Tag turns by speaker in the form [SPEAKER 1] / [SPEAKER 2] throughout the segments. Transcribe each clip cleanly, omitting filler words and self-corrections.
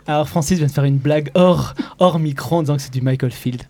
[SPEAKER 1] Alors Francis vient de faire une blague hors micro en disant que c'est du Michael Field.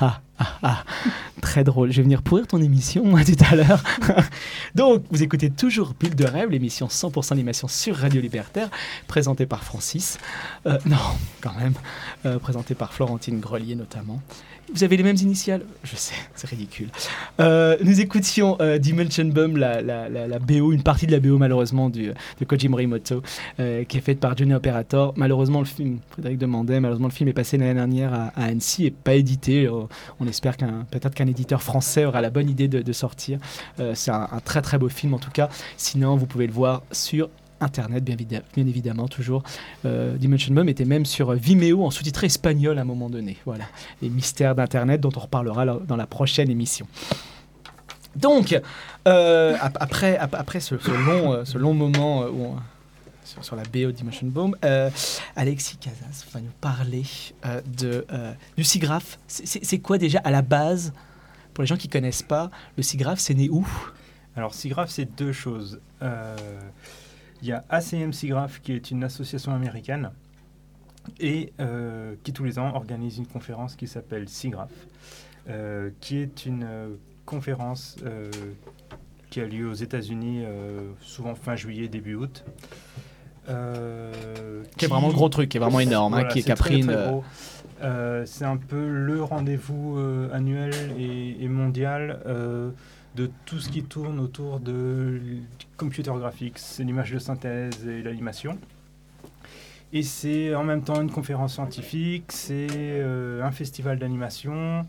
[SPEAKER 1] Très drôle. Je vais venir pourrir ton émission moi, tout à l'heure. Donc, vous écoutez toujours Bulle de rêve, l'émission 100% animation sur Radio Libertaire, présentée par Francis. Non, quand même. Présentée par Florentine Grelier notamment. Vous avez les mêmes initiales ? Je sais, c'est ridicule. Nous écoutions Dimension Bomb, la BO, une partie de la BO malheureusement de Koji Morimoto, qui est faite par Johnny Operator. Malheureusement, le film, Frédéric demandait, malheureusement le film est passé l'année dernière à Annecy et pas édité. On espère peut-être qu'un éditeur français aura la bonne idée de sortir. C'est un très très beau film en tout cas. Sinon, vous pouvez le voir sur Internet, bien évidemment, toujours. Dimension Bomb était même sur Vimeo en sous-titré espagnol à un moment donné. Voilà, les mystères d'Internet dont on reparlera dans la prochaine émission. Donc, après ce long moment sur la BO Dimension Bomb, Alexis Casas va nous parler du SIGGRAPH. C'est quoi déjà à la base, pour les gens qui ne connaissent pas, le SIGGRAPH, c'est né où ?
[SPEAKER 2] Alors, SIGGRAPH, c'est deux choses. Il y a ACM SIGGRAPH, qui est une association américaine, et qui tous les ans organise une conférence qui s'appelle SIGGRAPH, qui est une conférence qui a lieu aux États-Unis, souvent fin juillet, début août.
[SPEAKER 1] Qui est vraiment le gros truc, qui est vraiment énorme,
[SPEAKER 2] voilà,
[SPEAKER 1] qui a pris une...
[SPEAKER 2] très gros. C'est un peu le rendez-vous annuel et mondial de tout ce qui tourne autour de computer graphics, l'image de synthèse et l'animation. Et c'est en même temps une conférence scientifique, c'est un festival d'animation,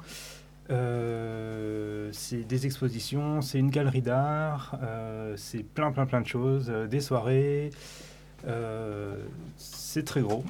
[SPEAKER 2] c'est des expositions, c'est une galerie d'art, c'est plein de choses, des soirées, c'est très gros.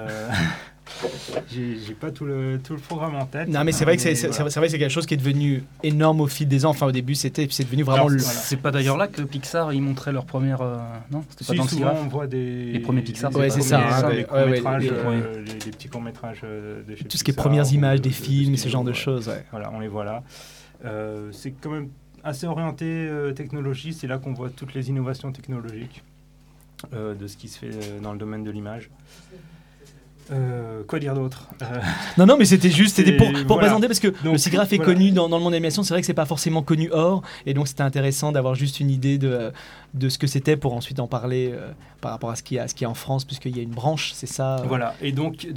[SPEAKER 2] J'ai pas tout le programme en tête.
[SPEAKER 1] Non, mais c'est vrai que c'est vrai que c'est quelque chose qui est devenu énorme au fil des ans. Enfin, au début, c'était, puis c'est devenu vraiment...
[SPEAKER 3] Alors, c'est pas d'ailleurs là que Pixar, ils montraient leur première... Non, c'était pas dans le
[SPEAKER 2] souvent, on voit les
[SPEAKER 3] premiers Pixar.
[SPEAKER 1] Ouais, c'est ça.
[SPEAKER 2] Les courts-métrages, les petits courts-métrages de chez
[SPEAKER 1] tout ce
[SPEAKER 2] Pixar,
[SPEAKER 1] qui est premières images des films,
[SPEAKER 2] de
[SPEAKER 1] ce genre de choses. Ouais.
[SPEAKER 2] Voilà, on les voit là. C'est quand même assez orienté technologie. C'est là qu'on voit toutes les innovations technologiques de ce qui se fait dans le domaine de l'image. Quoi dire d'autre
[SPEAKER 1] Non, mais c'était juste pour
[SPEAKER 2] voilà.
[SPEAKER 1] présenter, parce que
[SPEAKER 2] donc,
[SPEAKER 1] le SIGGRAPH est connu dans le monde d'animation. C'est vrai que c'est pas forcément connu hors, et donc c'était intéressant d'avoir juste une idée de ce que c'était pour ensuite en parler par rapport à ce qu'il y a en France, puisqu'il y a une branche, c'est ça.
[SPEAKER 2] Voilà, et donc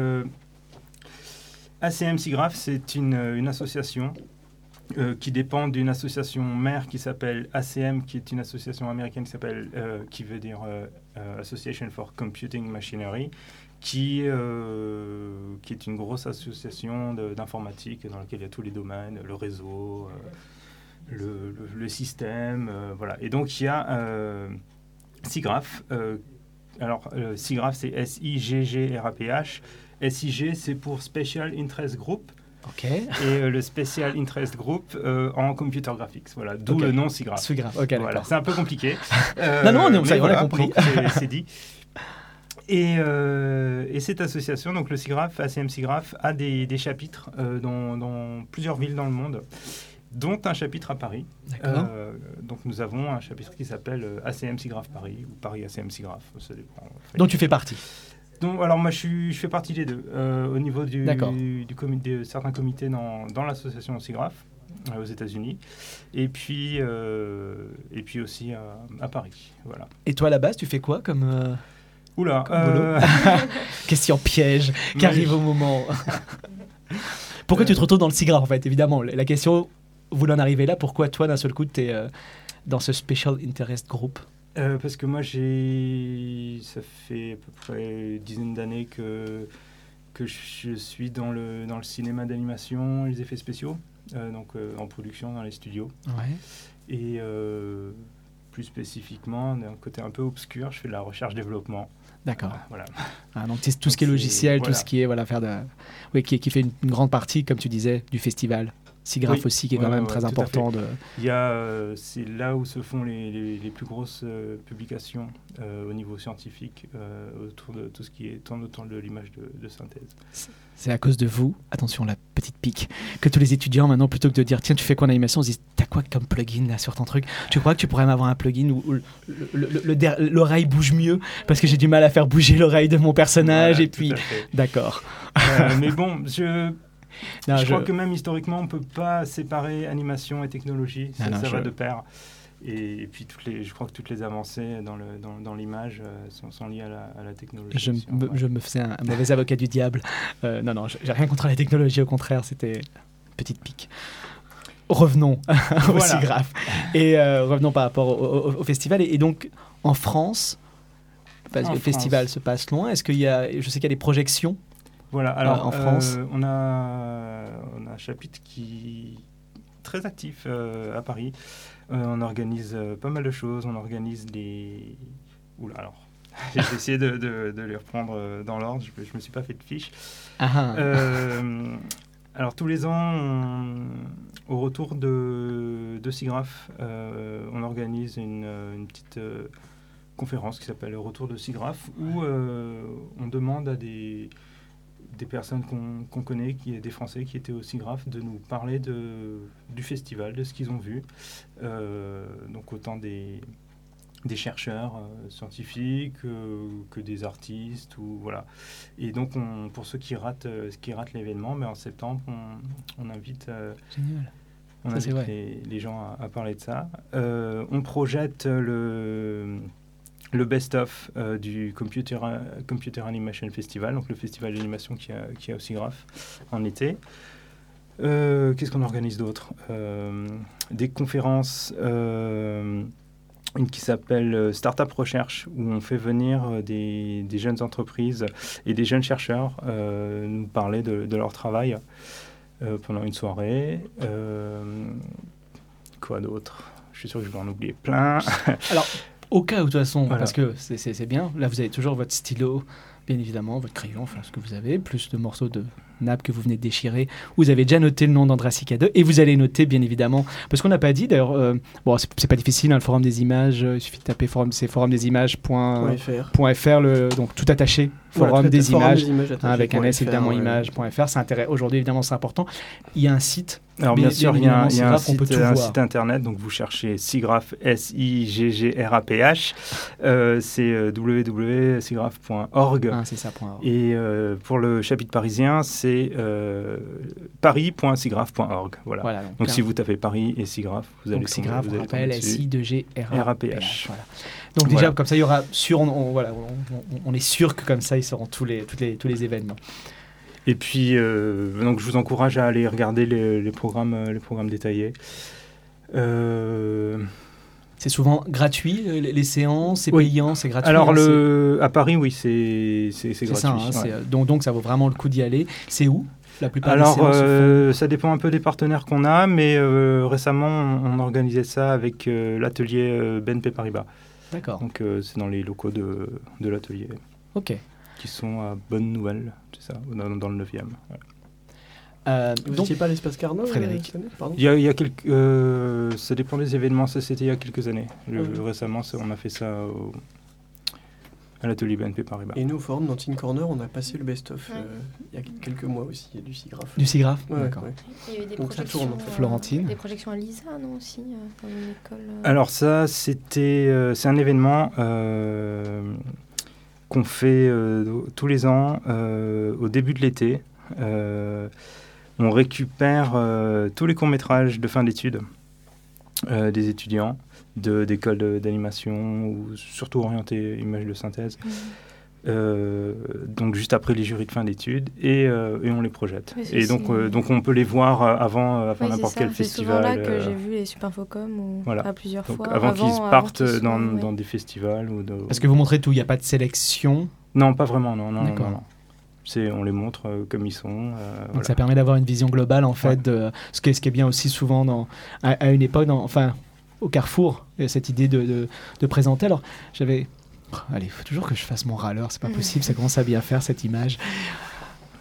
[SPEAKER 2] ACM SIGGRAPH, c'est une association qui dépend d'une association mère qui s'appelle ACM, qui est une association américaine qui veut dire Association for Computing Machinery, qui est une grosse association d'informatique dans laquelle il y a tous les domaines, le réseau, le système, voilà. Et donc il y a SIGGRAPH. Alors SIGGRAPH, c'est SIGGRAPH. SIG, c'est pour Special Interest Group.
[SPEAKER 1] Okay.
[SPEAKER 2] Et le Special Interest Group en Computer Graphics. Voilà, d'où le nom SIGGRAPH.
[SPEAKER 1] SIGGRAPH, ok,
[SPEAKER 2] voilà, c'est un peu compliqué.
[SPEAKER 1] Non, ça y est, on a compris.
[SPEAKER 2] C'est dit. Et cette association, donc le SIGGRAPH, ACM SIGGRAPH, a des chapitres dans plusieurs villes dans le monde, dont un chapitre à Paris. Donc nous avons un chapitre qui s'appelle ACM SIGGRAPH Paris, ou Paris ACM SIGGRAPH, ça dépend.
[SPEAKER 1] Donc tu fais partie.
[SPEAKER 2] Donc, alors moi je fais partie des deux, au niveau de certains comités dans l'association SIGGRAPH aux États-Unis, et puis aussi à Paris. Voilà.
[SPEAKER 1] Et toi à la base tu fais quoi comme...
[SPEAKER 2] Oula
[SPEAKER 1] question piège qui arrive au moment. Pourquoi tu te retrouves dans le SIGGRAPH en fait, évidemment. La question, vous en arrivez là, pourquoi toi d'un seul coup tu es dans ce Special Interest Group?
[SPEAKER 2] Parce que moi ça fait à peu près une dizaine d'années que je suis dans le cinéma d'animation, les effets spéciaux, donc en production dans les studios.
[SPEAKER 1] Ouais.
[SPEAKER 2] Et plus spécifiquement, d'un côté un peu obscur, je fais de la recherche-développement.
[SPEAKER 1] D'accord.
[SPEAKER 2] Voilà.
[SPEAKER 1] Donc c'est tout ce qui est logiciel, tout ce qui est faire qui fait une grande partie, comme tu disais, du festival. SIGGRAPH aussi, qui est quand même très important.
[SPEAKER 2] C'est là où se font les plus grosses publications au niveau scientifique autour de tout ce qui tourne autour de l'image de synthèse.
[SPEAKER 1] C'est à cause de vous, attention la petite pique, que tous les étudiants maintenant, plutôt que de dire tiens tu fais quoi en animation, se disent t'as quoi comme plugin là sur ton truc, tu crois que tu pourrais m'avoir un plugin où l'oreille bouge mieux parce que j'ai du mal à faire bouger l'oreille de mon personnage, et puis d'accord.
[SPEAKER 2] Mais bon, je crois que même historiquement on ne peut pas séparer animation et technologie, ça va de pair. Et puis je crois que toutes les avancées dans l'image sont liées à la technologie.
[SPEAKER 1] Je me faisais un mauvais avocat du diable. Non, j'ai rien contre la technologie, au contraire, c'était une petite pique. Revenons au SIGGRAPH. Et revenons par rapport au festival. Et donc, en France, parce que le festival se passe loin, est-ce qu'il y a, je sais qu'il y a des projections.
[SPEAKER 2] Voilà, alors
[SPEAKER 1] en France.
[SPEAKER 2] On a un chapitre qui est très actif à Paris. On organise pas mal de choses. On organise des... Oula, alors, j'ai essayé de les reprendre dans l'ordre. Je ne me suis pas fait de fiche. Alors, tous les ans, au retour de SIGGRAPH, on organise une petite conférence qui s'appelle « Retour de SIGGRAPH » où on demande à des personnes qu'on connaît, des Français qui étaient au SIGGRAPH, de nous parler du festival, de ce qu'ils ont vu. Donc autant des chercheurs scientifiques que des artistes. Voilà. Et donc pour ceux qui ratent l'événement, mais en septembre, on invite, les gens à parler de ça. On projette le best-of du Computer Animation Festival, donc le festival d'animation qui a au SIGGRAPH en été. Qu'est-ce qu'on organise d'autre ? Des conférences, une qui s'appelle Startup Recherche, où on fait venir des jeunes entreprises et des jeunes chercheurs nous parler de leur travail pendant une soirée. Quoi d'autre ? Je suis sûr que je vais en oublier plein.
[SPEAKER 1] Alors, au cas où, de toute façon, parce que c'est bien, là vous avez toujours votre stylo, bien évidemment, votre crayon, enfin ce que vous avez, plus de morceaux de nappe que vous venez de déchirer. Vous avez déjà noté le nom d'Andrasica 2 et vous allez noter, bien évidemment, parce qu'on n'a pas dit d'ailleurs, bon, c'est pas difficile, le forum des images, il suffit de taper forumdesimages.fr, donc tout attaché, forum des images, avec un S évidemment, image.fr. C'est aujourd'hui, évidemment, c'est important. Il y a un site.
[SPEAKER 2] Alors bien sûr, il y a un site internet, donc vous cherchez SIGGRAPH, SIGGRAPH, c'est www.sigraph.org.
[SPEAKER 1] C'est ça, .org.
[SPEAKER 2] Et pour le chapitre parisien, c'est paris.sigraph.org. Voilà. Donc si vous tapez Paris et SIGGRAPH, vous allez trouver.
[SPEAKER 1] SIGGRAPH, on rappelle, SIGGRAPH.
[SPEAKER 2] Voilà.
[SPEAKER 1] Donc déjà, comme ça, il y aura on est sûr que comme ça, ils seront tous les événements.
[SPEAKER 2] Et puis, donc, je vous encourage à aller regarder les programmes détaillés.
[SPEAKER 1] C'est souvent gratuit, les séances, c'est payant, c'est gratuit.
[SPEAKER 2] Alors, à Paris, oui, c'est gratuit.
[SPEAKER 1] Ça, donc, ça vaut vraiment le coup d'y aller. C'est où la plupart
[SPEAKER 2] des
[SPEAKER 1] séances
[SPEAKER 2] ça dépend un peu des partenaires qu'on a, mais récemment, on organisait ça avec l'atelier BNP Paribas.
[SPEAKER 1] D'accord.
[SPEAKER 2] Donc, c'est dans les locaux de l'atelier.
[SPEAKER 1] Ok.
[SPEAKER 2] Qui sont à Bonne-Nouvelle, c'est ça, dans le 9e.
[SPEAKER 4] Vous n'étiez pas à l'Espace Carnot,
[SPEAKER 1] Frédéric?
[SPEAKER 2] Il y a quelques, ça dépend des événements, ça c'était il y a quelques années. Récemment, on a fait ça à l'atelier BNP Paribas.
[SPEAKER 4] Et nous, au forum, dans Teen Corner, on a passé le best-of il y a quelques mois aussi, du SIGGRAPH.
[SPEAKER 1] Du SIGGRAPH, d'accord.
[SPEAKER 5] Ouais. Il y a eu des
[SPEAKER 4] donc
[SPEAKER 5] projections,
[SPEAKER 4] ça tourne,
[SPEAKER 1] Florentine.
[SPEAKER 5] Des projections à l'ISA, non, aussi, dans une école.
[SPEAKER 2] Alors ça, c'est un événement qu'on fait tous les ans au début de l'été. On récupère tous les courts-métrages de fin d'études des étudiants d'écoles d'animation ou surtout orientés images de synthèse. Donc juste après les jurys de fin d'études et on les projette. Et donc on peut les voir avant n'importe quel festival.
[SPEAKER 5] C'est souvent là que j'ai vu les Supinfocom plusieurs fois.
[SPEAKER 2] Avant qu'ils partent dans des festivals.
[SPEAKER 1] Parce que vous montrez tout, il n'y a pas de sélection?
[SPEAKER 2] Non, pas vraiment, non. On les montre comme ils sont.
[SPEAKER 1] Donc ça permet d'avoir une vision globale en fait de ce qui est bien aussi souvent à une époque, au Carrefour, cette idée de présenter. Alors il faut toujours que je fasse mon râleur, c'est pas possible, ça commence à bien faire cette image.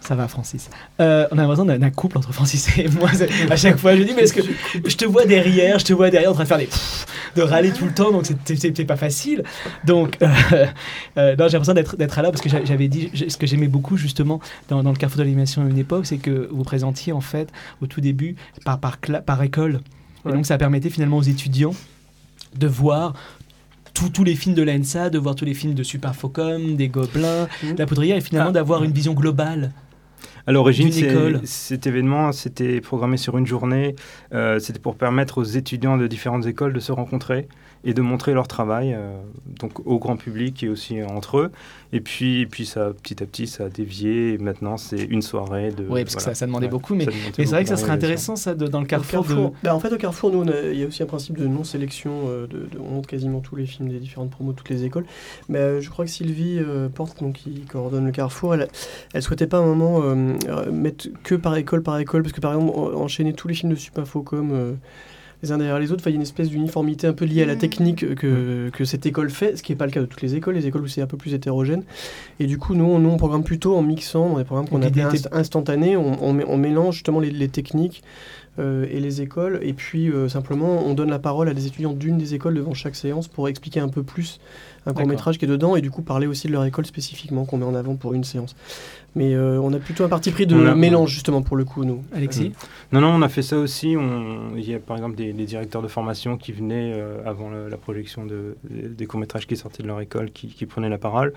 [SPEAKER 1] Ça va, Francis. On a l'impression d'un couple entre Francis et moi. À chaque fois, je dis, mais est-ce que je te vois derrière en train de faire de râler tout le temps, donc c'est pas facile. Donc, non, j'ai l'impression d'être là parce que j'avais dit, ce que j'aimais beaucoup justement dans le Carrefour de l'animation à une époque, c'est que vous présentiez en fait au tout début par école. Et donc, ça permettait finalement aux étudiants de voir tous les films de l'ENSA, de voir tous les films de Super Focom, des Gobelins, de la Poudrière, et finalement d'avoir une vision globale.
[SPEAKER 2] À l'origine, cet événement, c'était programmé sur une journée. C'était pour permettre aux étudiants de différentes écoles de se rencontrer et de montrer leur travail donc au grand public et aussi entre eux. Et puis ça, petit à petit, ça a dévié. Et maintenant, c'est une soirée de...
[SPEAKER 1] Oui, parce que ça demandait beaucoup. Mais c'est vrai que ça serait intéressant, ça, dans le Carrefour.
[SPEAKER 4] En fait, au Carrefour, nous, il y a aussi un principe de non-sélection. On montre quasiment tous les films des différentes promos de toutes les écoles. Mais je crois que Sylvie Porte, donc, qui coordonne le Carrefour, elle souhaitait pas à un moment mettre que par école. Parce que, par exemple, enchaîner tous les films de Supinfocom... les uns derrière les autres, il y a une espèce d'uniformité un peu liée à la technique que cette école fait, ce qui n'est pas le cas de toutes les écoles où c'est un peu plus hétérogène. Et du coup, nous on programme plutôt en mixant, dans des programmes qu'on appelle instantanés, on mélange justement les techniques et les écoles, et puis simplement on donne la parole à des étudiants d'une des écoles devant chaque séance pour expliquer un peu plus un court-métrage qui est dedans, et du coup parler aussi de leur école spécifiquement qu'on met en avant pour une séance. Mais on a plutôt un parti pris de mélange justement pour le coup, nous.
[SPEAKER 1] Alexis ?
[SPEAKER 2] Non, on a fait ça aussi. Il y a par exemple des directeurs de formation qui venaient avant la projection des courts-métrages qui sortaient de leur école, qui prenaient la parole.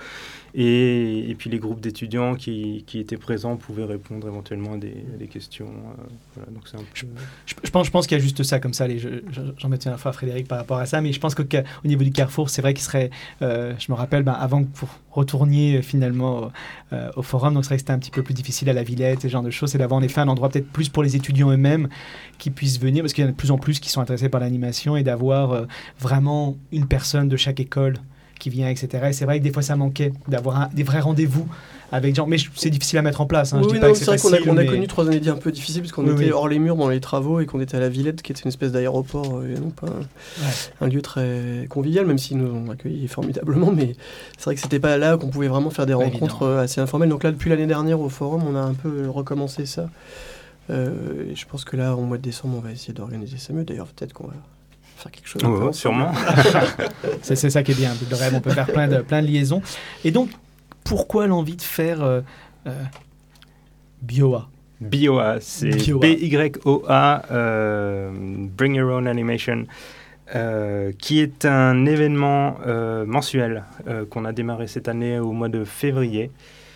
[SPEAKER 2] Et puis les groupes d'étudiants qui étaient présents pouvaient répondre éventuellement à des questions. Voilà, donc c'est un peu...
[SPEAKER 1] je pense qu'il y a juste ça comme ça. J'en mettais une fois à Frédéric par rapport à ça, mais je pense qu'au niveau du Carrefour, c'est vrai qu'il serait... je me rappelle, avant que vous retourniez finalement au forum, donc c'est vrai que c'était un petit peu plus difficile à la Villette, ce genre de choses, c'est d'avoir en effet un endroit peut-être plus pour les étudiants eux-mêmes qui puissent venir, parce qu'il y en a de plus en plus qui sont intéressés par l'animation, et d'avoir vraiment une personne de chaque école qui vient, etc. Et c'est vrai que des fois ça manquait d'avoir des vrais rendez-vous avec gens, mais c'est difficile à mettre en place.
[SPEAKER 4] Oui, je dis pas que c'est facile, vrai qu'on a connu 3 années un peu difficiles parce qu'on était hors les murs dans les travaux et qu'on était à la Villette, qui était une espèce d'aéroport et non pas un lieu très convivial, même si nous on accueilli formidablement, mais c'est vrai que c'était pas là qu'on pouvait vraiment faire des rencontres assez informelles. Donc là, depuis l'année dernière au forum, on a un peu recommencé ça. Et je pense que là, au mois de décembre, on va essayer d'organiser ça mieux. D'ailleurs, peut-être qu'on va faire quelque chose.
[SPEAKER 2] Sûrement.
[SPEAKER 1] c'est ça qui est bien. De rêve, on peut faire plein de liaisons. Et donc, pourquoi l'envie de faire BioA ?
[SPEAKER 2] BioA, c'est BYOA, Bring Your Own Animation, qui est un événement mensuel qu'on a démarré cette année au mois de février,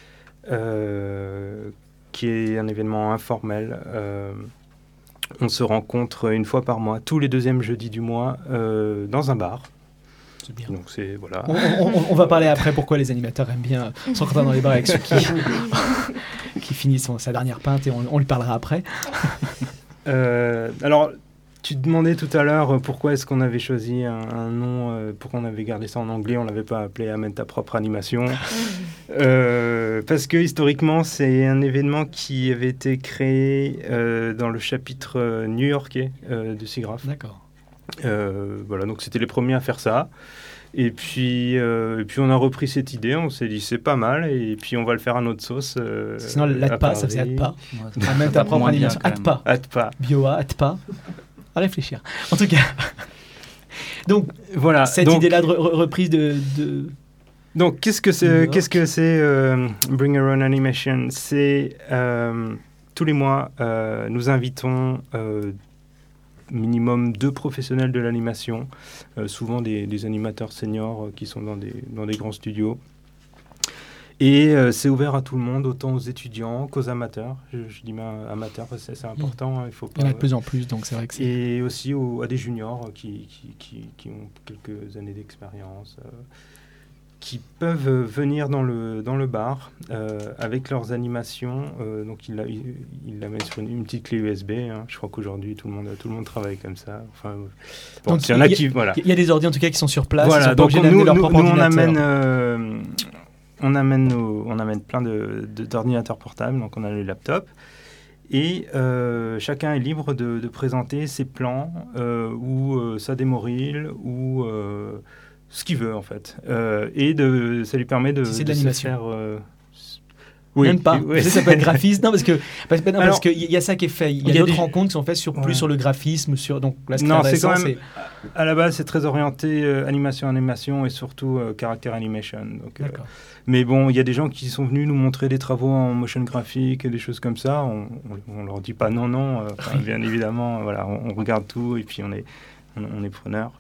[SPEAKER 2] qui est un événement informel. On se rencontre une fois par mois, tous les deuxièmes jeudis du mois, dans un bar.
[SPEAKER 1] C'est bien.
[SPEAKER 2] Donc c'est, voilà.
[SPEAKER 1] On va parler après pourquoi les animateurs aiment bien se rencontrer dans les bars avec ceux qui finissent sa dernière pinte, et on lui parlera après.
[SPEAKER 2] Alors, tu demandais tout à l'heure pourquoi est-ce qu'on avait choisi un nom, pourquoi on avait gardé ça en anglais, on ne l'avait pas appelé Amène ta propre animation. Parce que historiquement, c'est un événement qui avait été créé dans le chapitre new-yorkais de SIGGRAPH.
[SPEAKER 1] D'accord.
[SPEAKER 2] Voilà, donc c'était les premiers à faire ça. Et puis on a repris cette idée, on s'est dit c'est pas mal, et puis on va le faire à notre sauce.
[SPEAKER 1] Sinon, l'ATPA, ça faisait ATPA. Amène ta propre animation. ATPA. BioA, ATPA. À réfléchir. En tout cas. Donc, voilà. Cette idée-là de reprise de...
[SPEAKER 2] Donc, qu'est-ce que c'est Bring Your Own Animation ? C'est tous les mois, nous invitons minimum 2 professionnels de l'animation, souvent des animateurs seniors qui sont dans des grands studios. Et c'est ouvert à tout le monde, autant aux étudiants qu'aux amateurs. Je dis amateurs parce que c'est important.
[SPEAKER 1] Il y en a de plus en plus, donc c'est vrai que c'est...
[SPEAKER 2] Et aussi à des juniors qui ont quelques années d'expérience, qui peuvent venir dans le bar avec leurs animations. Donc ils la mettent sur une petite clé USB. Hein. Je crois qu'aujourd'hui tout le monde travaille comme ça. Enfin, bon,
[SPEAKER 1] donc il y a des ordi en tout cas qui sont sur place.
[SPEAKER 2] Voilà, donc nous on amène plein d'ordinateurs portables, donc on a le laptop. Et chacun est libre de présenter ses plans ou sa démo reel ou ce qu'il veut en fait. Et ça lui permet de se faire... Oui,
[SPEAKER 1] même pas.
[SPEAKER 2] oui.
[SPEAKER 1] Ça peut être graphiste. Non, parce qu'il y a ça qui est fait. Il y a d'autres rencontres qui sont faites plus sur le graphisme. Donc là, c'est
[SPEAKER 2] quand même. À la base, c'est très orienté animation et surtout character animation. Donc, mais bon, il y a des gens qui sont venus nous montrer des travaux en motion graphique et des choses comme ça. On leur dit pas non. Bien évidemment, voilà, on regarde tout et puis on est preneur.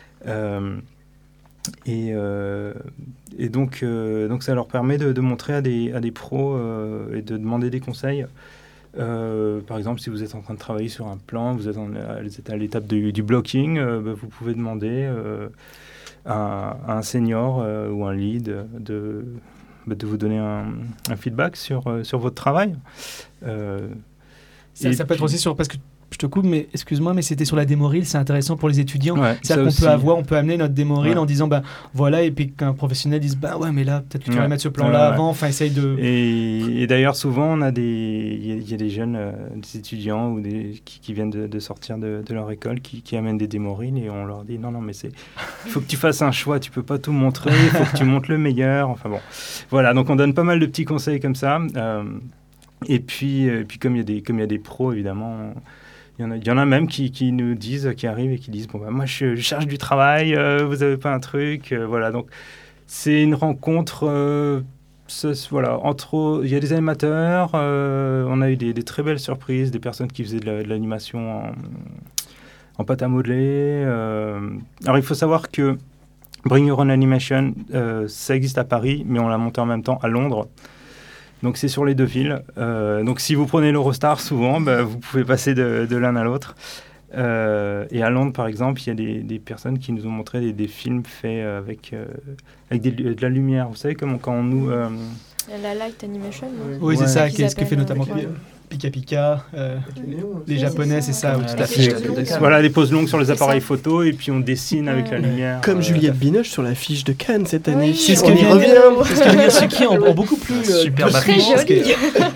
[SPEAKER 2] Et donc ça leur permet de montrer à des pros et de demander des conseils. Par exemple, si vous êtes en train de travailler sur un plan, vous êtes à l'étape du blocking, vous pouvez demander à un senior ou un lead de vous donner un feedback sur votre travail.
[SPEAKER 1] Ça peut être aussi parce que je te coupe, mais excuse-moi, mais c'était sur la démo reel, c'est intéressant pour les étudiants.
[SPEAKER 2] Ouais,
[SPEAKER 1] c'est-à-dire qu'on on peut amener notre démo reel en disant, voilà, et puis qu'un professionnel dise, mais là, peut-être que tu vas mettre ce plan-là avant, enfin, essaye de...
[SPEAKER 2] Et d'ailleurs, souvent, il y a des jeunes, des étudiants ou qui viennent de sortir de leur école, qui amènent des démo reel, et on leur dit, non, mais il faut que tu fasses un choix, tu peux pas tout montrer, il faut que tu montres le meilleur, enfin bon. Voilà, donc on donne pas mal de petits conseils comme ça. Et puis comme il y a des pros, évidemment... Il y en a même qui nous disent, qui arrivent et qui disent moi je cherche du travail, vous avez pas un truc, voilà. Donc c'est une rencontre, il y a des animateurs, on a eu des très belles surprises, des personnes qui faisaient de l'animation en pâte à modeler. Alors il faut savoir que Bring Your Own Animation, ça existe à Paris, mais on l'a monté en même temps à Londres. Donc c'est sur les deux villes. Donc si vous prenez l'Eurostar souvent, vous pouvez passer de l'un à l'autre. Et à Londres, par exemple, il y a des personnes qui nous ont montré des films faits avec de la lumière. Vous savez comment quand nous...
[SPEAKER 5] La light animation.
[SPEAKER 1] Oui, c'est ça, ce que fait notamment Pika Pika, les Japonais, c'est ça.
[SPEAKER 2] Tout à fait. Voilà, des poses longues sur les appareils photo et puis on dessine avec la lumière.
[SPEAKER 4] Comme Juliette Binoche sur l'affiche de Cannes cette année.
[SPEAKER 5] Oui,
[SPEAKER 1] c'est ce que Miyazaki ont beaucoup plus...
[SPEAKER 3] super
[SPEAKER 5] très joli.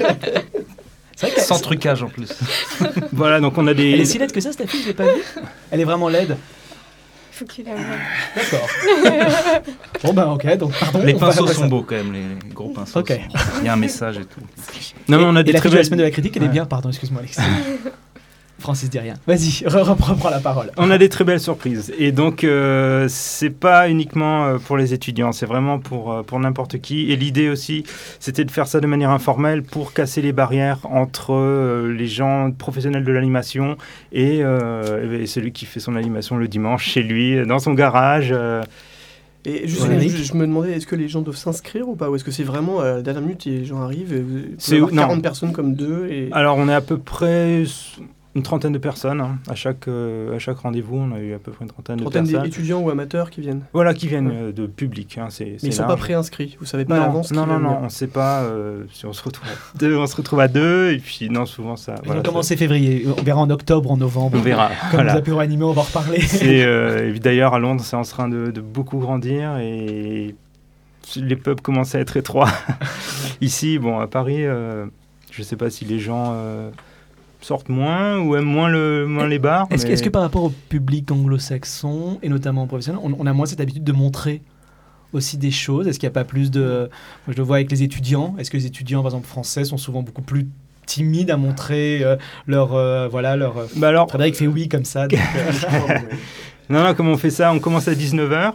[SPEAKER 3] Sans trucage en plus.
[SPEAKER 2] Voilà, donc on a des...
[SPEAKER 1] Elle est si laide que ça, cette affiche, je l'ai pas vue. Elle est vraiment laide.
[SPEAKER 5] Faut qu'il la voie.
[SPEAKER 1] D'accord. Bon ok, donc pardon.
[SPEAKER 3] Les pinceaux sont beaux quand même, les gros pinceaux.
[SPEAKER 1] Ok.
[SPEAKER 3] Il y a un message et tout.
[SPEAKER 2] Non, mais on a des
[SPEAKER 1] très belles... la semaine de la critique, elle est bien. Pardon, excuse-moi Alexis. Francis dit rien. Vas-y, reprends la parole.
[SPEAKER 2] On a des très belles surprises. Et donc, c'est pas uniquement pour les étudiants, c'est vraiment pour n'importe qui. Et l'idée aussi, c'était de faire ça de manière informelle pour casser les barrières entre les gens professionnels de l'animation et celui qui fait son animation le dimanche chez lui, dans son garage.
[SPEAKER 4] Et je me demandais, est-ce que les gens doivent s'inscrire ou pas ? Ou est-ce que c'est vraiment à la dernière minute, les gens arrivent et vous pouvez avoir 40 personnes comme deux et...
[SPEAKER 2] Alors, on est à peu près... une trentaine de personnes. À chaque rendez-vous, on a eu à peu près une trentaine de personnes.
[SPEAKER 4] Trentaine d'étudiants ou amateurs qui viennent ?
[SPEAKER 2] Voilà, qui viennent de public.
[SPEAKER 4] Mais ils ne sont pas préinscrits. Vous ne savez pas à l'avance ?
[SPEAKER 2] Non, on ne sait pas si on se retrouve à deux. On se retrouve à deux. Et puis, non, souvent, ça...
[SPEAKER 1] Ils ont commencé février. On verra en octobre, en novembre.
[SPEAKER 2] On verra.
[SPEAKER 1] Comme les apéros animés, on va en reparler.
[SPEAKER 2] D'ailleurs, à Londres, c'est en train de beaucoup grandir. Et les pubs commencent à être étroits. Ici, à Paris, je ne sais pas si les gens... sortent moins ou aiment moins les bars.
[SPEAKER 1] Est-ce que par rapport au public anglo-saxon, et notamment professionnel, on a moins cette habitude de montrer aussi des choses ? Est-ce qu'il n'y a pas plus de... Moi, je le vois avec les étudiants. Est-ce que les étudiants, par exemple, français, sont souvent beaucoup plus timides à montrer leur... Alors, Frédéric fait oui comme ça. Donc,
[SPEAKER 2] Non, comment on fait ça ? On commence à 19h.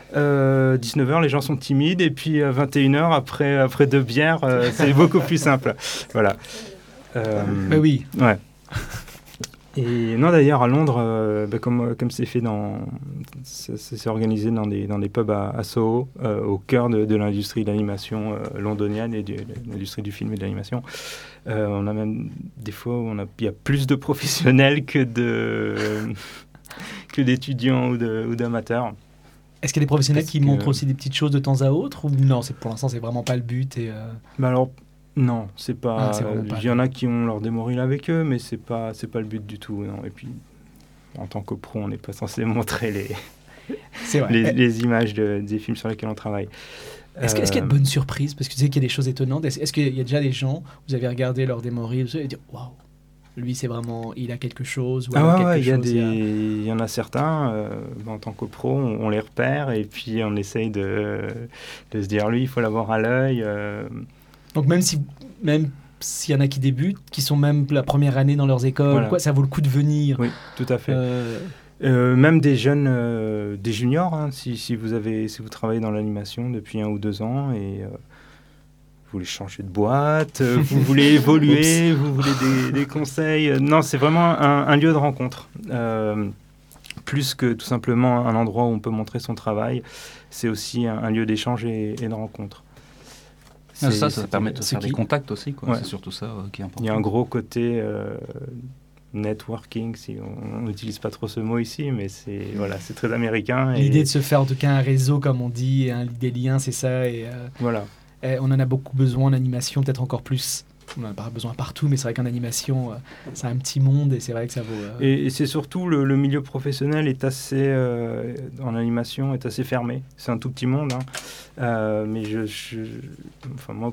[SPEAKER 2] 19h, les gens sont timides. Et puis à 21h, après 2 bières, c'est beaucoup plus simple. Voilà.
[SPEAKER 1] Mais oui.
[SPEAKER 2] Ouais. Et non, d'ailleurs, à Londres, comme c'est fait c'est organisé dans des pubs à Soho, au cœur de l'industrie de l'animation londonienne et de l'industrie du film et de l'animation. On a même des fois où il y a plus de professionnels que d'étudiants ou d'amateurs.
[SPEAKER 1] Est-ce qu'il y a des professionnels qui montrent aussi des petites choses de temps à autre ou non, pour l'instant, c'est vraiment pas le but et
[SPEAKER 2] alors, non, c'est pas. Il y en a qui ont leur démo reel avec eux, mais c'est pas le but du tout. Non. Et puis, en tant que pro, on n'est pas censé montrer les images des films sur lesquels on travaille.
[SPEAKER 1] Est-ce qu'il y a de bonnes surprises ? Parce que tu sais qu'il y a des choses étonnantes. Est-ce qu'il y a déjà des gens, vous avez regardé leur démo reel et dire waouh, lui c'est vraiment, il a quelque chose.
[SPEAKER 2] Il y en a certains. En tant que pro, on les repère et puis on essaye de se dire lui, il faut l'avoir à l'œil.
[SPEAKER 1] Donc même s'il y en a qui débutent, qui sont même la première année dans leurs écoles,
[SPEAKER 2] Voilà.
[SPEAKER 1] quoi, ça vaut le coup de venir.
[SPEAKER 2] Oui, tout à fait.
[SPEAKER 1] Euh,
[SPEAKER 2] Même des jeunes, des juniors, hein, si vous travaillez dans l'animation depuis 1 ou 2 ans et vous voulez changer de boîte, vous voulez évoluer, vous voulez des conseils. Non, c'est vraiment un lieu de rencontre. Plus que tout simplement un endroit où on peut montrer son travail, c'est aussi un lieu d'échange et de rencontre.
[SPEAKER 6] Ça permet de faire des
[SPEAKER 1] qui-
[SPEAKER 6] contacts aussi, quoi.
[SPEAKER 2] Ouais.
[SPEAKER 6] C'est surtout ça qui est important.
[SPEAKER 2] Il y a un gros côté networking, si on n'utilise pas trop ce mot ici, mais c'est très américain. Et
[SPEAKER 1] L'idée de se faire en tout cas un réseau, comme on dit, des liens, c'est ça. Et
[SPEAKER 2] voilà.
[SPEAKER 1] on en a beaucoup besoin en animation, peut-être encore plus. On en a pas besoin partout, mais c'est vrai qu'en animation, c'est un petit monde et c'est vrai que ça vaut.
[SPEAKER 2] Et c'est surtout le milieu professionnel est assez en animation est assez fermé. C'est un tout petit monde, hein. Mais enfin moi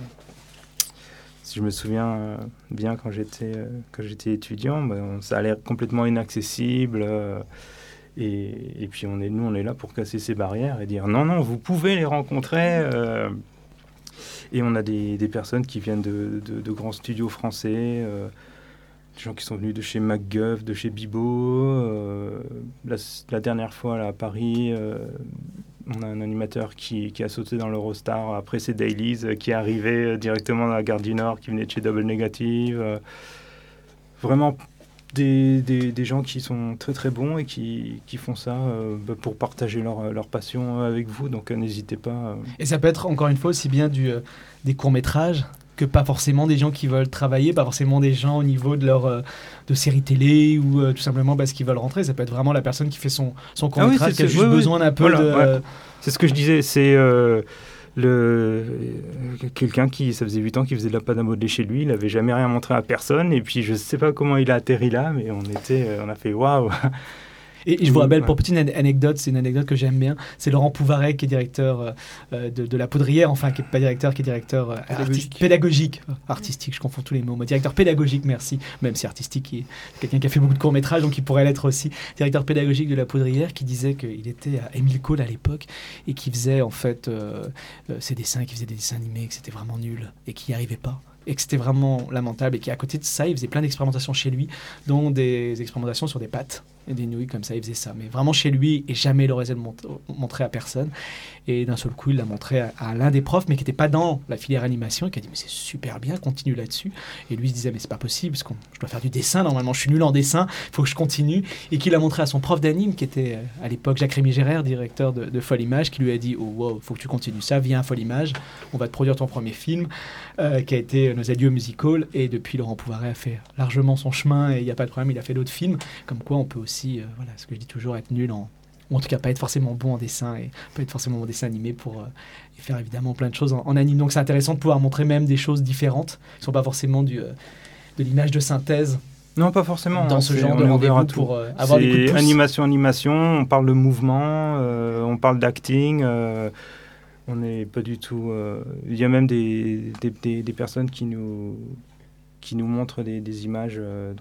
[SPEAKER 2] si je me souviens bien quand j'étais étudiant, ça a l'air complètement inaccessible. Et puis nous on est là pour casser ces barrières et dire non, vous pouvez les rencontrer. Et on a des personnes qui viennent de grands studios français, des gens qui sont venus de chez MacGuff, de chez Bibo. La dernière fois là, à Paris, on a un animateur qui a sauté dans l'Eurostar après ses dailies, qui est arrivé directement dans la gare du Nord, qui venait de chez Double Negative. Vraiment des gens qui sont très très bons et qui font ça pour partager leur passion avec vous. Donc n'hésitez pas.
[SPEAKER 1] Et ça peut être encore une fois aussi bien des courts-métrages que pas forcément des gens qui veulent travailler, pas forcément des gens au niveau de leur de série télé ou tout simplement parce qu'ils veulent rentrer. Ça peut être vraiment la personne qui fait son court-métrage qui a juste besoin d'un peu de...
[SPEAKER 2] Ouais. C'est ce que je disais, c'est quelqu'un ça faisait 8 ans qu'il faisait de la pâte à modeler chez lui, il n'avait jamais rien montré à personne, et puis je sais pas comment il a atterri là, mais on a fait waouh.
[SPEAKER 1] Et je vous rappelle, pour petite anecdote, c'est une anecdote que j'aime bien, c'est Laurent Pouvaret qui est directeur de la Poudrière, enfin qui n'est pas directeur, qui est directeur pédagogique, artistique, je confonds tous les mots, mais directeur pédagogique, merci, même si artistique, il est quelqu'un qui a fait beaucoup de courts-métrages, donc il pourrait l'être aussi, directeur pédagogique de la Poudrière, qui disait qu'il était à Émile Cole à l'époque, et qui faisait en fait ses dessins, qui faisait des dessins animés, que c'était vraiment nul, et qui n'y arrivait pas. Et que c'était vraiment lamentable, et qu'à côté de ça, il faisait plein d'expérimentations chez lui, dont des expérimentations sur des pâtes et des nouilles, comme ça, il faisait ça. Mais vraiment chez lui, et jamais il aurait osé le montrer à personne. Et d'un seul coup, il l'a montré à l'un des profs, mais qui n'était pas dans la filière animation, et qui a dit « Mais c'est super bien, continue là-dessus ». Et lui, il se disait « Mais c'est pas possible, parce que je dois faire du dessin, normalement, je suis nul en dessin, il faut que je continue ». Et qu'il a montré à son prof d'anime, qui était à l'époque Jacques-Rémy Gérard, directeur de Folle Image, qui lui a dit « Oh, wow, il faut que tu continues ça, viens à Folle Image, on va te produire ton premier film », qui a été Nos Adieux Musical, et depuis Laurent Pouvaret a fait largement son chemin et il n'y a pas de problème, il a fait d'autres films, comme quoi on peut aussi, voilà, ce que je dis toujours, être nul ou en tout cas pas être forcément bon en dessin et pas être forcément bon en dessin animé pour et faire évidemment plein de choses en anime. Donc c'est intéressant de pouvoir montrer même des choses différentes, qui ne sont pas forcément de l'image de synthèse.
[SPEAKER 2] Non, pas forcément.
[SPEAKER 1] Dans ce genre de rendez-vous pour avoir des coups de pouce.
[SPEAKER 2] Animation, on parle de mouvement, on parle d'acting. On n'est pas du tout... Il y a même des personnes qui nous montrent des images,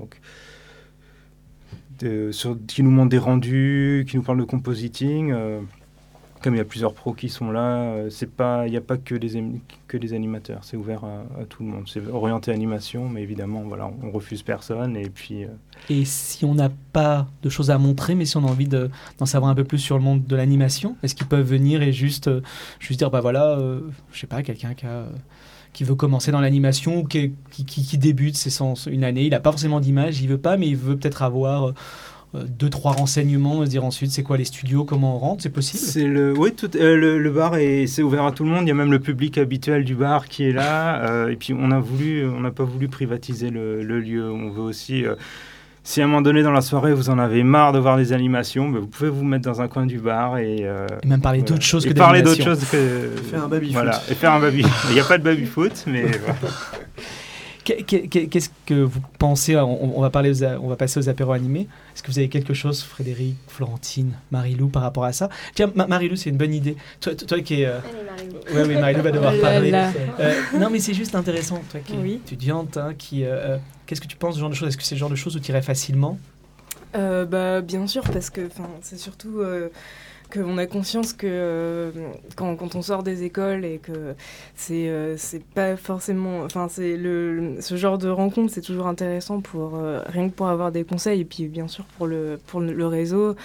[SPEAKER 2] qui nous montrent des rendus, qui nous parlent de compositing. Comme il y a plusieurs pros qui sont là, il n'y a pas que des animateurs, c'est ouvert à tout le monde. C'est orienté animation, mais évidemment, voilà, on refuse personne. Et puis...
[SPEAKER 1] Et si on n'a pas de choses à montrer, mais si on a envie d'en savoir un peu plus sur le monde de l'animation, est-ce qu'ils peuvent venir et juste dire, bah voilà, je sais pas, quelqu'un qui veut commencer dans l'animation ou qui débute, c'est une année, il n'a pas forcément d'image, il veut pas, mais il veut peut-être avoir 2-3 renseignements, se dire ensuite c'est quoi les studios, comment on rentre, c'est possible?
[SPEAKER 2] Oui, le bar c'est ouvert à tout le monde, il y a même le public habituel du bar qui est là, et puis on n'a pas voulu privatiser le lieu, on veut aussi... si à un moment donné dans la soirée vous en avez marre de voir des animations, vous pouvez vous mettre dans un coin du bar et
[SPEAKER 1] même parler d'autres choses que
[SPEAKER 2] d'animation.
[SPEAKER 1] Parler d'autres
[SPEAKER 2] choses que...
[SPEAKER 4] Faire un baby-foot.
[SPEAKER 2] Voilà, et faire un baby. Il n'y a pas de baby-foot, mais... voilà.
[SPEAKER 1] Qu'est-ce que vous pensez, on va passer aux apéros animés. Est-ce que vous avez quelque chose, Frédéric, Florentine, Marie-Lou, par rapport à ça? Tiens, Marie-Lou, c'est une bonne idée. Toi qui est...
[SPEAKER 5] Allez, Marie-Lou.
[SPEAKER 1] Oui, Marie-Lou va devoir parler.
[SPEAKER 5] Là.
[SPEAKER 1] Non, mais c'est juste intéressant, toi qui es
[SPEAKER 5] Oui.
[SPEAKER 1] étudiante, qu'est-ce que tu penses de ce genre de choses? Est-ce que c'est le genre de choses où tu irais facilement?
[SPEAKER 7] Bien sûr, parce que c'est surtout qu'on a conscience que quand on sort des écoles et que c'est pas forcément... Enfin, ce genre de rencontre, c'est toujours intéressant rien que pour avoir des conseils et puis bien sûr pour le réseau.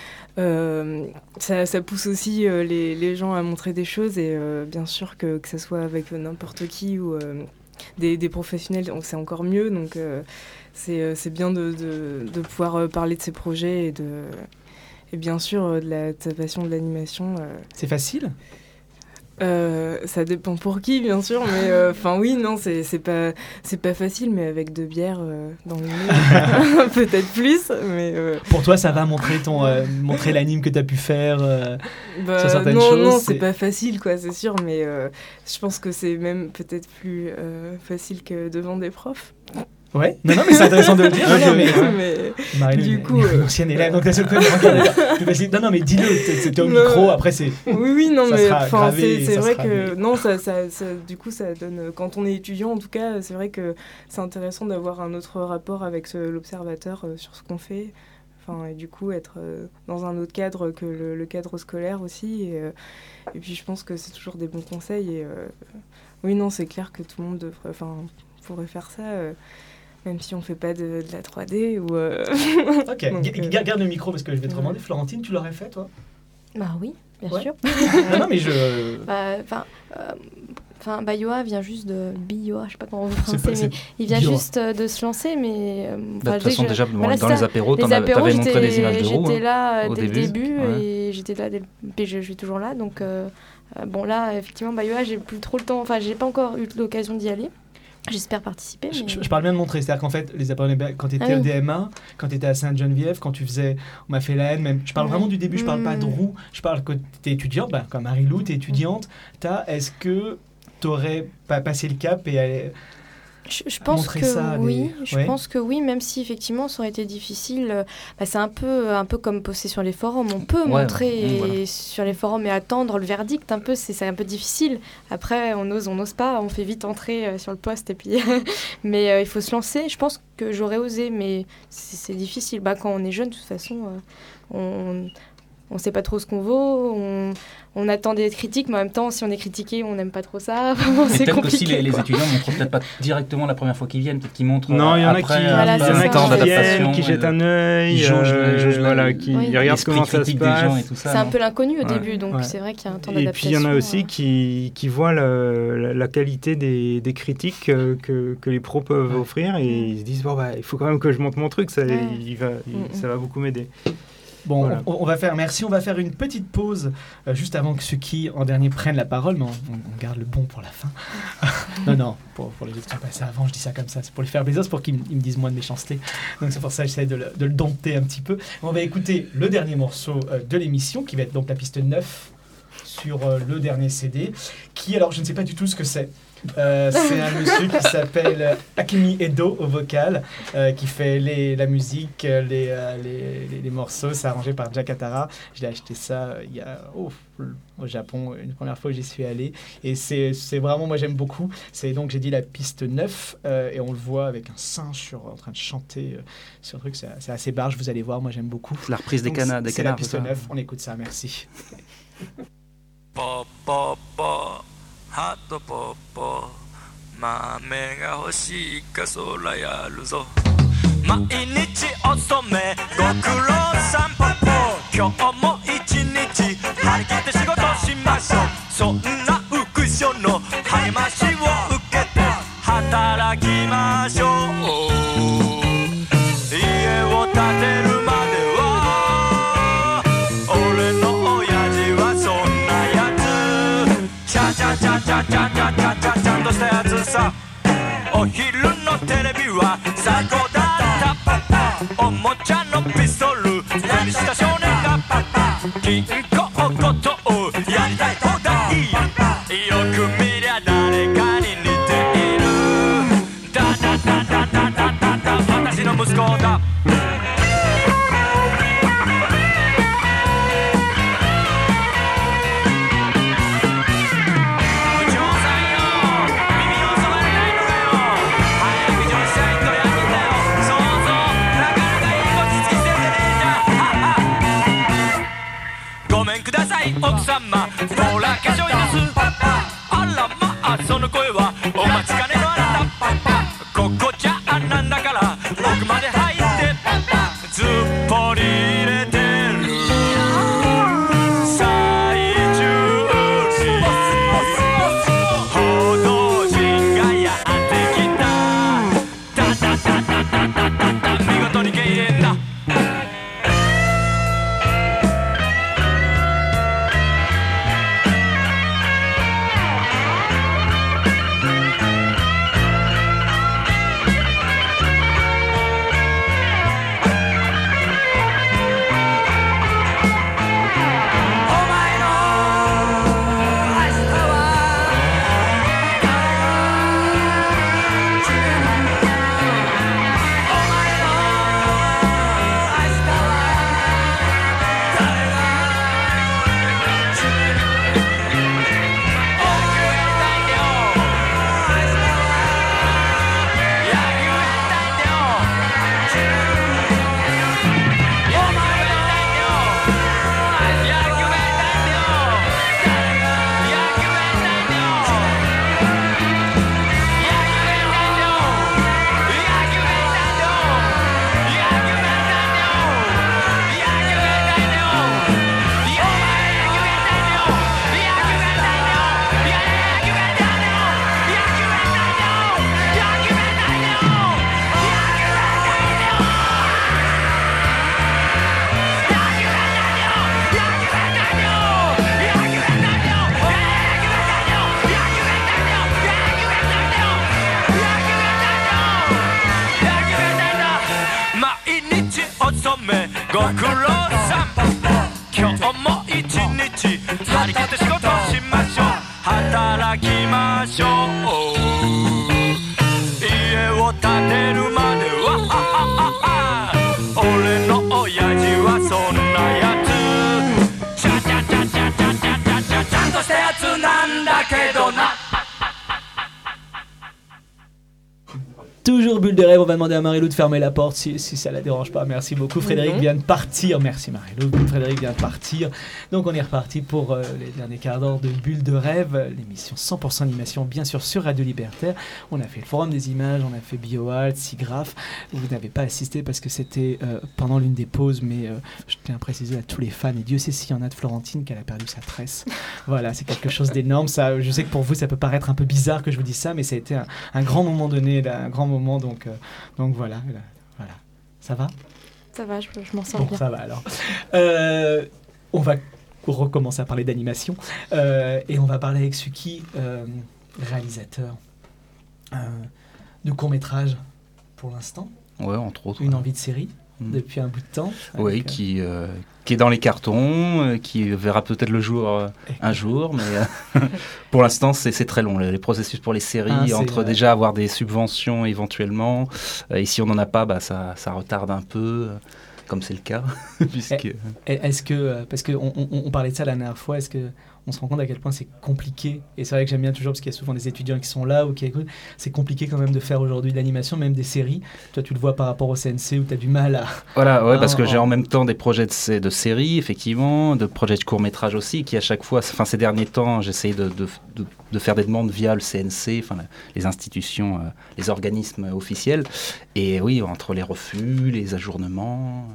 [SPEAKER 7] Ça pousse aussi les gens à montrer des choses et bien sûr que ce soit avec n'importe qui ou des professionnels, donc c'est encore mieux. Donc c'est bien de pouvoir parler de ces projets et bien sûr de ta passion de l'animation.
[SPEAKER 1] C'est facile ?
[SPEAKER 7] Ça dépend pour qui, bien sûr, mais oui, non, c'est pas facile, mais avec 2 bières dans le nez, peut-être plus, mais...
[SPEAKER 1] Pour toi, ça va montrer l'anime que tu as pu faire sur certaines choses?
[SPEAKER 7] Non, c'est pas facile, quoi, c'est sûr, mais je pense que c'est même peut-être plus facile que devant des profs.
[SPEAKER 1] Ouais, non, mais c'est intéressant de le dire. mais Marie-Lou,
[SPEAKER 7] du coup,
[SPEAKER 1] ancienne élève, donc t'as ce peu de non, mais dis-le, c'était au micro, après c'est.
[SPEAKER 7] Oui, non, mais c'est vrai
[SPEAKER 1] gravé.
[SPEAKER 7] que non, ça, du coup, ça donne. Quand on est étudiant, en tout cas, c'est vrai que c'est intéressant d'avoir un autre rapport avec l'observateur sur ce qu'on fait. Enfin, et du coup, être dans un autre cadre que le cadre scolaire aussi. Et puis, je pense que c'est toujours des bons conseils. Et oui, non, c'est clair que tout le monde pourrait faire ça. Même si on ne fait pas de la 3D ou...
[SPEAKER 1] Ok, donc, garde le micro parce que je vais te demander. Florentine, tu l'aurais fait, toi ?
[SPEAKER 5] Bah oui, bien sûr.
[SPEAKER 1] Non, mais je...
[SPEAKER 5] Bayoa vient juste de... Bioa, je sais pas comment on dit français, mais il vient juste de se lancer, mais...
[SPEAKER 6] de toute façon, déjà, dans les apéros, tu avais montré des images de roue.
[SPEAKER 5] J'étais là dès le début,
[SPEAKER 6] ouais.
[SPEAKER 5] et j'étais là, et je suis toujours là, donc... là, effectivement, Bayoa, j'ai plus trop le temps, j'ai pas encore eu l'occasion d'y aller. J'espère participer. Mais...
[SPEAKER 1] Je parle bien de montrer, c'est-à-dire qu'en fait, les apéros, quand tu étais au DMA, quand tu étais à Sainte-Geneviève, quand tu faisais On m'a fait la haine, même, je parle vraiment du début, je parle pas de roue, je parle que tu es étudiante, comme Marie-Lou, tu es étudiante, est-ce que tu aurais pas passé le cap et allé...
[SPEAKER 5] Je pense que oui. Je pense que oui, même si effectivement ça aurait été difficile. C'est un peu comme poster sur les forums. On peut montrer sur les forums et attendre le verdict. C'est un peu difficile. Après, on n'ose pas. On fait vite entrer sur le poste et puis. Mais il faut se lancer. Je pense que j'aurais osé, mais c'est difficile. Quand on est jeune, de toute façon, on sait pas trop ce qu'on vaut. On attend des critiques, mais en même temps, si on est critiqué, on n'aime pas trop ça. C'est
[SPEAKER 6] peut-être
[SPEAKER 5] compliqué.
[SPEAKER 6] que si les étudiants montrent peut-être pas directement la première fois qu'ils viennent, peut-être qu'ils montrent
[SPEAKER 2] non, il y en a qui jettent un œil, qui regardent comment ça se passe.
[SPEAKER 5] C'est un peu l'inconnu au début, donc c'est vrai qu'il y a un temps d'adaptation.
[SPEAKER 2] Et puis il y en a aussi qui voient la qualité des critiques que les pros peuvent offrir et ils se disent il faut quand même que je monte mon truc, ça va beaucoup m'aider.
[SPEAKER 1] Bon, voilà. on va faire une petite pause juste avant que ceux qui en dernier prennent la parole, mais on garde le bon pour la fin. non, pour les autres qui sont passés avant, je dis ça comme ça, c'est pour les faire plaisir, c'est pour qu'ils me disent moins de méchanceté. Donc c'est pour ça que j'essaie de le dompter un petit peu. On va écouter le dernier morceau de l'émission, qui va être donc la piste 9 sur le dernier CD, qui, alors je ne sais pas du tout ce que c'est. C'est un monsieur qui s'appelle Akemi Edo au vocal, qui fait la musique, les morceaux, c'est arrangé par Jack Atara. J'ai acheté ça au Japon, une première fois que j'y suis allé, et c'est vraiment, moi j'aime beaucoup. C'est donc, j'ai dit, la piste 9, et on le voit avec un singe en train de chanter sur un truc, c'est assez barge, vous allez voir, moi j'aime beaucoup.
[SPEAKER 6] La reprise des canards.
[SPEAKER 1] C'est la piste 9, on écoute ça, merci.
[SPEAKER 8] Pop, ハートポッポ豆が欲しいかそらやるぞ毎日遅めご苦労さんポッポ今日も一日張り切って仕事しましょうそんな浮所の励ましを受けて働きましょう家を建てるまでは俺の親父はそんなやつチャチャチャチャチャチャチャチャちゃんとしたやつさお昼のテレビは最高だったパパおもちゃのピストル何した少年がパパ銀行ことをやりたい放題よく見りゃ誰かに似ているダダダダダダダダ私の息子だごめい奥様ほら化粧いいですあらまあその声はお待ちかねのあなたここじゃなんだから奥まで入ってずっぽり入れてる最中に報道陣がやってきたタタタタタタタタ見事に敬遠だご苦労さん今日も一日張り切って仕事しましょう働きましょう家を建てるまでは俺の親父はそんなやつチャチャチャチャチャチャチャチャちゃんとしたやつなんだけどな
[SPEAKER 1] Toujours Bulle de rêve, on va demander à Marie-Lou de fermer la porte si ça la dérange pas. Merci beaucoup. Frédéric vient de partir. Merci Marie-Lou. Frédéric vient de partir. Donc on est reparti pour les derniers quarts d'heure de Bulle de rêve, l'émission 100% animation, bien sûr sur Radio Libertaire. On a fait le Forum des images, on a fait BioAlt, SIGGRAPH. Vous n'avez pas assisté parce que c'était pendant l'une des pauses, mais je tiens à préciser à tous les fans, et Dieu sait s'il y en a de Florentine qu'elle a perdu sa tresse. Voilà, c'est quelque chose d'énorme. Ça, je sais que pour vous ça peut paraître un peu bizarre que je vous dise ça, mais ça a été un grand moment donné, un grand moment, donc voilà. Ça va ?
[SPEAKER 5] Ça va, je m'en sens bien.
[SPEAKER 1] Ça va alors. On va recommencer à parler d'animation et on va parler avec Suki, réalisateur de court-métrage pour l'instant.
[SPEAKER 6] Ouais, entre autres.
[SPEAKER 1] Une envie de série depuis un bout de temps.
[SPEAKER 6] Oui, qui est dans les cartons, qui verra peut-être le jour un jour, mais pour l'instant c'est très long. Les processus pour les séries, entre déjà avoir des subventions éventuellement, ici on n'en a pas, ça retarde un peu, comme c'est le cas. Puisque...
[SPEAKER 1] Est-ce que, parce qu'on parlait de ça la dernière fois, est-ce que on se rend compte à quel point c'est compliqué, et c'est vrai que j'aime bien toujours parce qu'il y a souvent des étudiants qui sont là ou qui écoutent, c'est compliqué quand même de faire aujourd'hui de l'animation, même des séries. Toi tu le vois par rapport au CNC où tu as du mal à...
[SPEAKER 6] Voilà, ouais, parce que j'ai en même temps des projets de séries, effectivement, de projets de court-métrage aussi, qui à chaque fois, ces derniers temps, j'essaye de faire des demandes via le CNC, les institutions, les organismes officiels, et oui, entre les refus, les ajournements,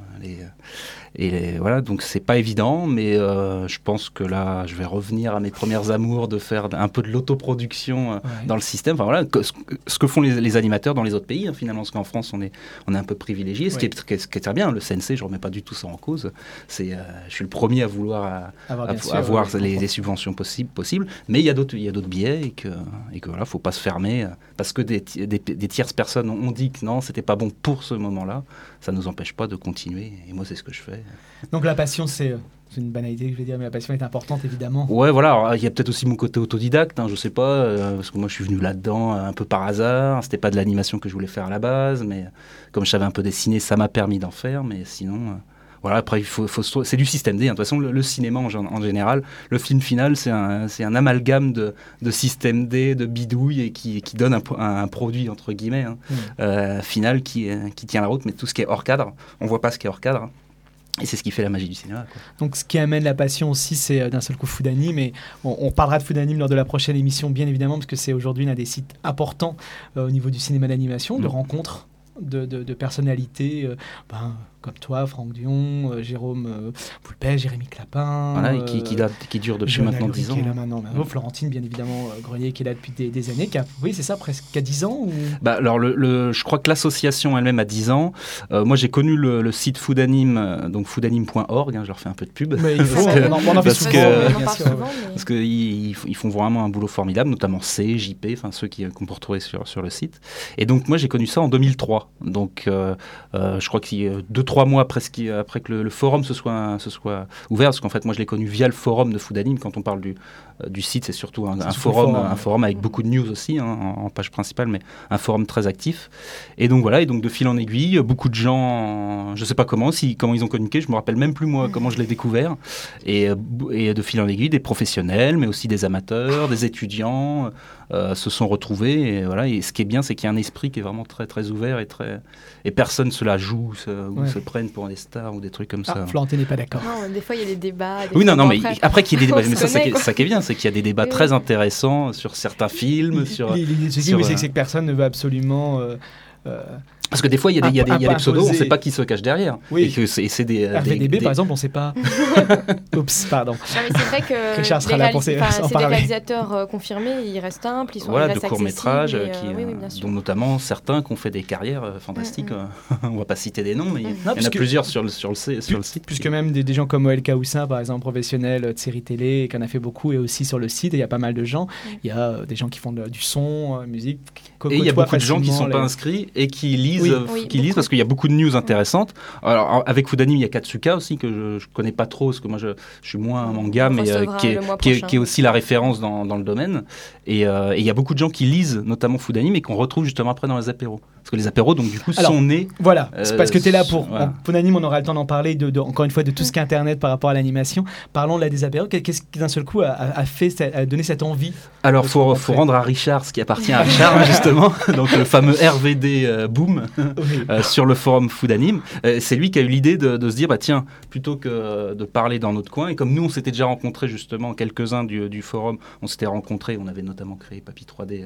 [SPEAKER 6] voilà, donc c'est pas évident, mais je pense que là je vais revenir à mes premières amours de faire un peu de l'autoproduction dans le système, voilà, ce que font les animateurs dans les autres pays, finalement, parce qu'en France on est un peu privilégié, ce qui est très bien. Le CNC, je remets pas du tout ça en cause, je suis le premier à vouloir avoir les subventions possibles, mais il y a d'autres biais, et que voilà, faut pas se fermer parce que des tierces personnes ont dit que non, c'était pas bon pour ce moment-là, ça nous empêche pas de continuer, et moi c'est ce que je fais.
[SPEAKER 1] Donc la passion, c'est une banalité que je vais dire, mais la passion est importante évidemment.
[SPEAKER 6] Ouais, voilà, il y a peut-être aussi mon côté autodidacte, je sais pas, parce que moi je suis venu là-dedans un peu par hasard, c'était pas de l'animation que je voulais faire à la base, mais comme je savais un peu dessiner, ça m'a permis d'en faire, mais sinon... Voilà, après, c'est du système D. De toute façon, le cinéma en général, le film final, c'est un amalgame de système D, de bidouille, et qui donne un produit, entre guillemets, final qui tient la route. Mais tout ce qui est hors cadre, on ne voit pas ce qui est hors cadre. Et c'est ce qui fait la magie du cinéma, quoi.
[SPEAKER 1] Donc ce qui amène la passion aussi, c'est d'un seul coup Food Anime, et on parlera de Food Anime lors de la prochaine émission, bien évidemment, parce que c'est aujourd'hui l'un des sites importants au niveau du cinéma d'animation, de rencontres de personnalités comme toi, Franck Dion, Jérôme Poulpet, Jérémy Clapin.
[SPEAKER 6] Voilà, et qui dure depuis maintenant 10 ans.
[SPEAKER 1] Qui est là maintenant. Florentine, bien évidemment, Grenier, qui est là depuis des années. Oui, c'est ça, presque qu'à 10 ans ou...
[SPEAKER 6] Alors, je crois que l'association elle-même a 10 ans. Moi, j'ai connu le site Food Anime, donc foodanime.org, je leur fais un peu de pub.
[SPEAKER 1] Mais il faut, on en fait souvent.
[SPEAKER 6] Parce qu'ils font vraiment un boulot formidable, notamment JP, enfin ceux qu'on peut retrouver sur le site. Et donc, moi, j'ai connu ça en 2003. Donc, je crois que 2-3 mois après que le forum se soit ouvert, parce qu'en fait, moi, je l'ai connu via le forum de Food Anime. Quand on parle du site, c'est surtout un forum avec beaucoup de news aussi, en page principale, mais un forum très actif. Et donc, voilà, de fil en aiguille, beaucoup de gens, je ne sais pas comment ils ont communiqué, je ne me rappelle même plus, moi, comment je l'ai découvert. Et de fil en aiguille, des professionnels, mais aussi des amateurs, des étudiants se sont retrouvés. Et, voilà, et ce qui est bien, c'est qu'il y a un esprit qui est vraiment très, très ouvert et personne ne se la joue ou se prennent pour des stars ou des trucs comme ça.
[SPEAKER 1] Florentine n'est pas d'accord.
[SPEAKER 5] Non, des fois, il y a des débats.
[SPEAKER 6] Oui, non, mais après qu'il y ait des débats, mais ça qui est bien, c'est qu'il y a des débats très intéressants sur certains films. C'est
[SPEAKER 1] que personne ne veut absolument...
[SPEAKER 6] Parce que des fois, il y a des pseudos, on ne sait pas qui se cache derrière.
[SPEAKER 1] Oui.
[SPEAKER 6] Et que c'est des
[SPEAKER 1] RVDB, par exemple, on ne sait pas. Oups, pardon.
[SPEAKER 5] Non, mais c'est vrai que
[SPEAKER 1] Richard sera là pour
[SPEAKER 5] c'est des réalisateurs confirmés, ils restent simples, ils sont
[SPEAKER 6] de courts-métrages,
[SPEAKER 5] dont
[SPEAKER 6] notamment certains qui ont fait des carrières fantastiques. On ne va pas citer des noms, mais il y en a plusieurs sur le site.
[SPEAKER 1] Puisque même des gens comme Oel Kaoussin, par exemple, professionnel de séries télé, qui en a fait beaucoup, et aussi sur le site, il y a pas mal de gens. Il y a des gens qui font du son, musique.
[SPEAKER 6] Et il y a beaucoup de gens qui ne sont pas inscrits et qui lisent. Lisent parce qu'il y a beaucoup de news intéressantes. Alors, avec Food Anime, il y a Katsuka aussi, que je ne connais pas trop, parce que moi, je suis moins un manga, mais qui est aussi la référence dans le domaine. Et il y a beaucoup de gens qui lisent, notamment Food Anime, et qu'on retrouve justement après dans les apéros. Parce que les apéros, donc, du coup, sont nés...
[SPEAKER 1] Voilà, c'est parce que tu es là pour... Voilà. Food Anime, on aura le temps d'en parler, encore une fois, de tout ce qui est Internet par rapport à l'animation. Parlons là des apéros. Qu'est-ce qui, d'un seul coup, a donné cette envie?
[SPEAKER 6] Alors, il faut rendre à Richard ce qui appartient à Richard, justement. Donc, le fameux RVD Boom. Sur le forum Food Anime, c'est lui qui a eu l'idée de se dire tiens, plutôt que de parler dans notre coin, et comme nous on s'était déjà rencontrés justement, quelques-uns du forum, on s'était rencontrés, on avait notamment créé Papy 3D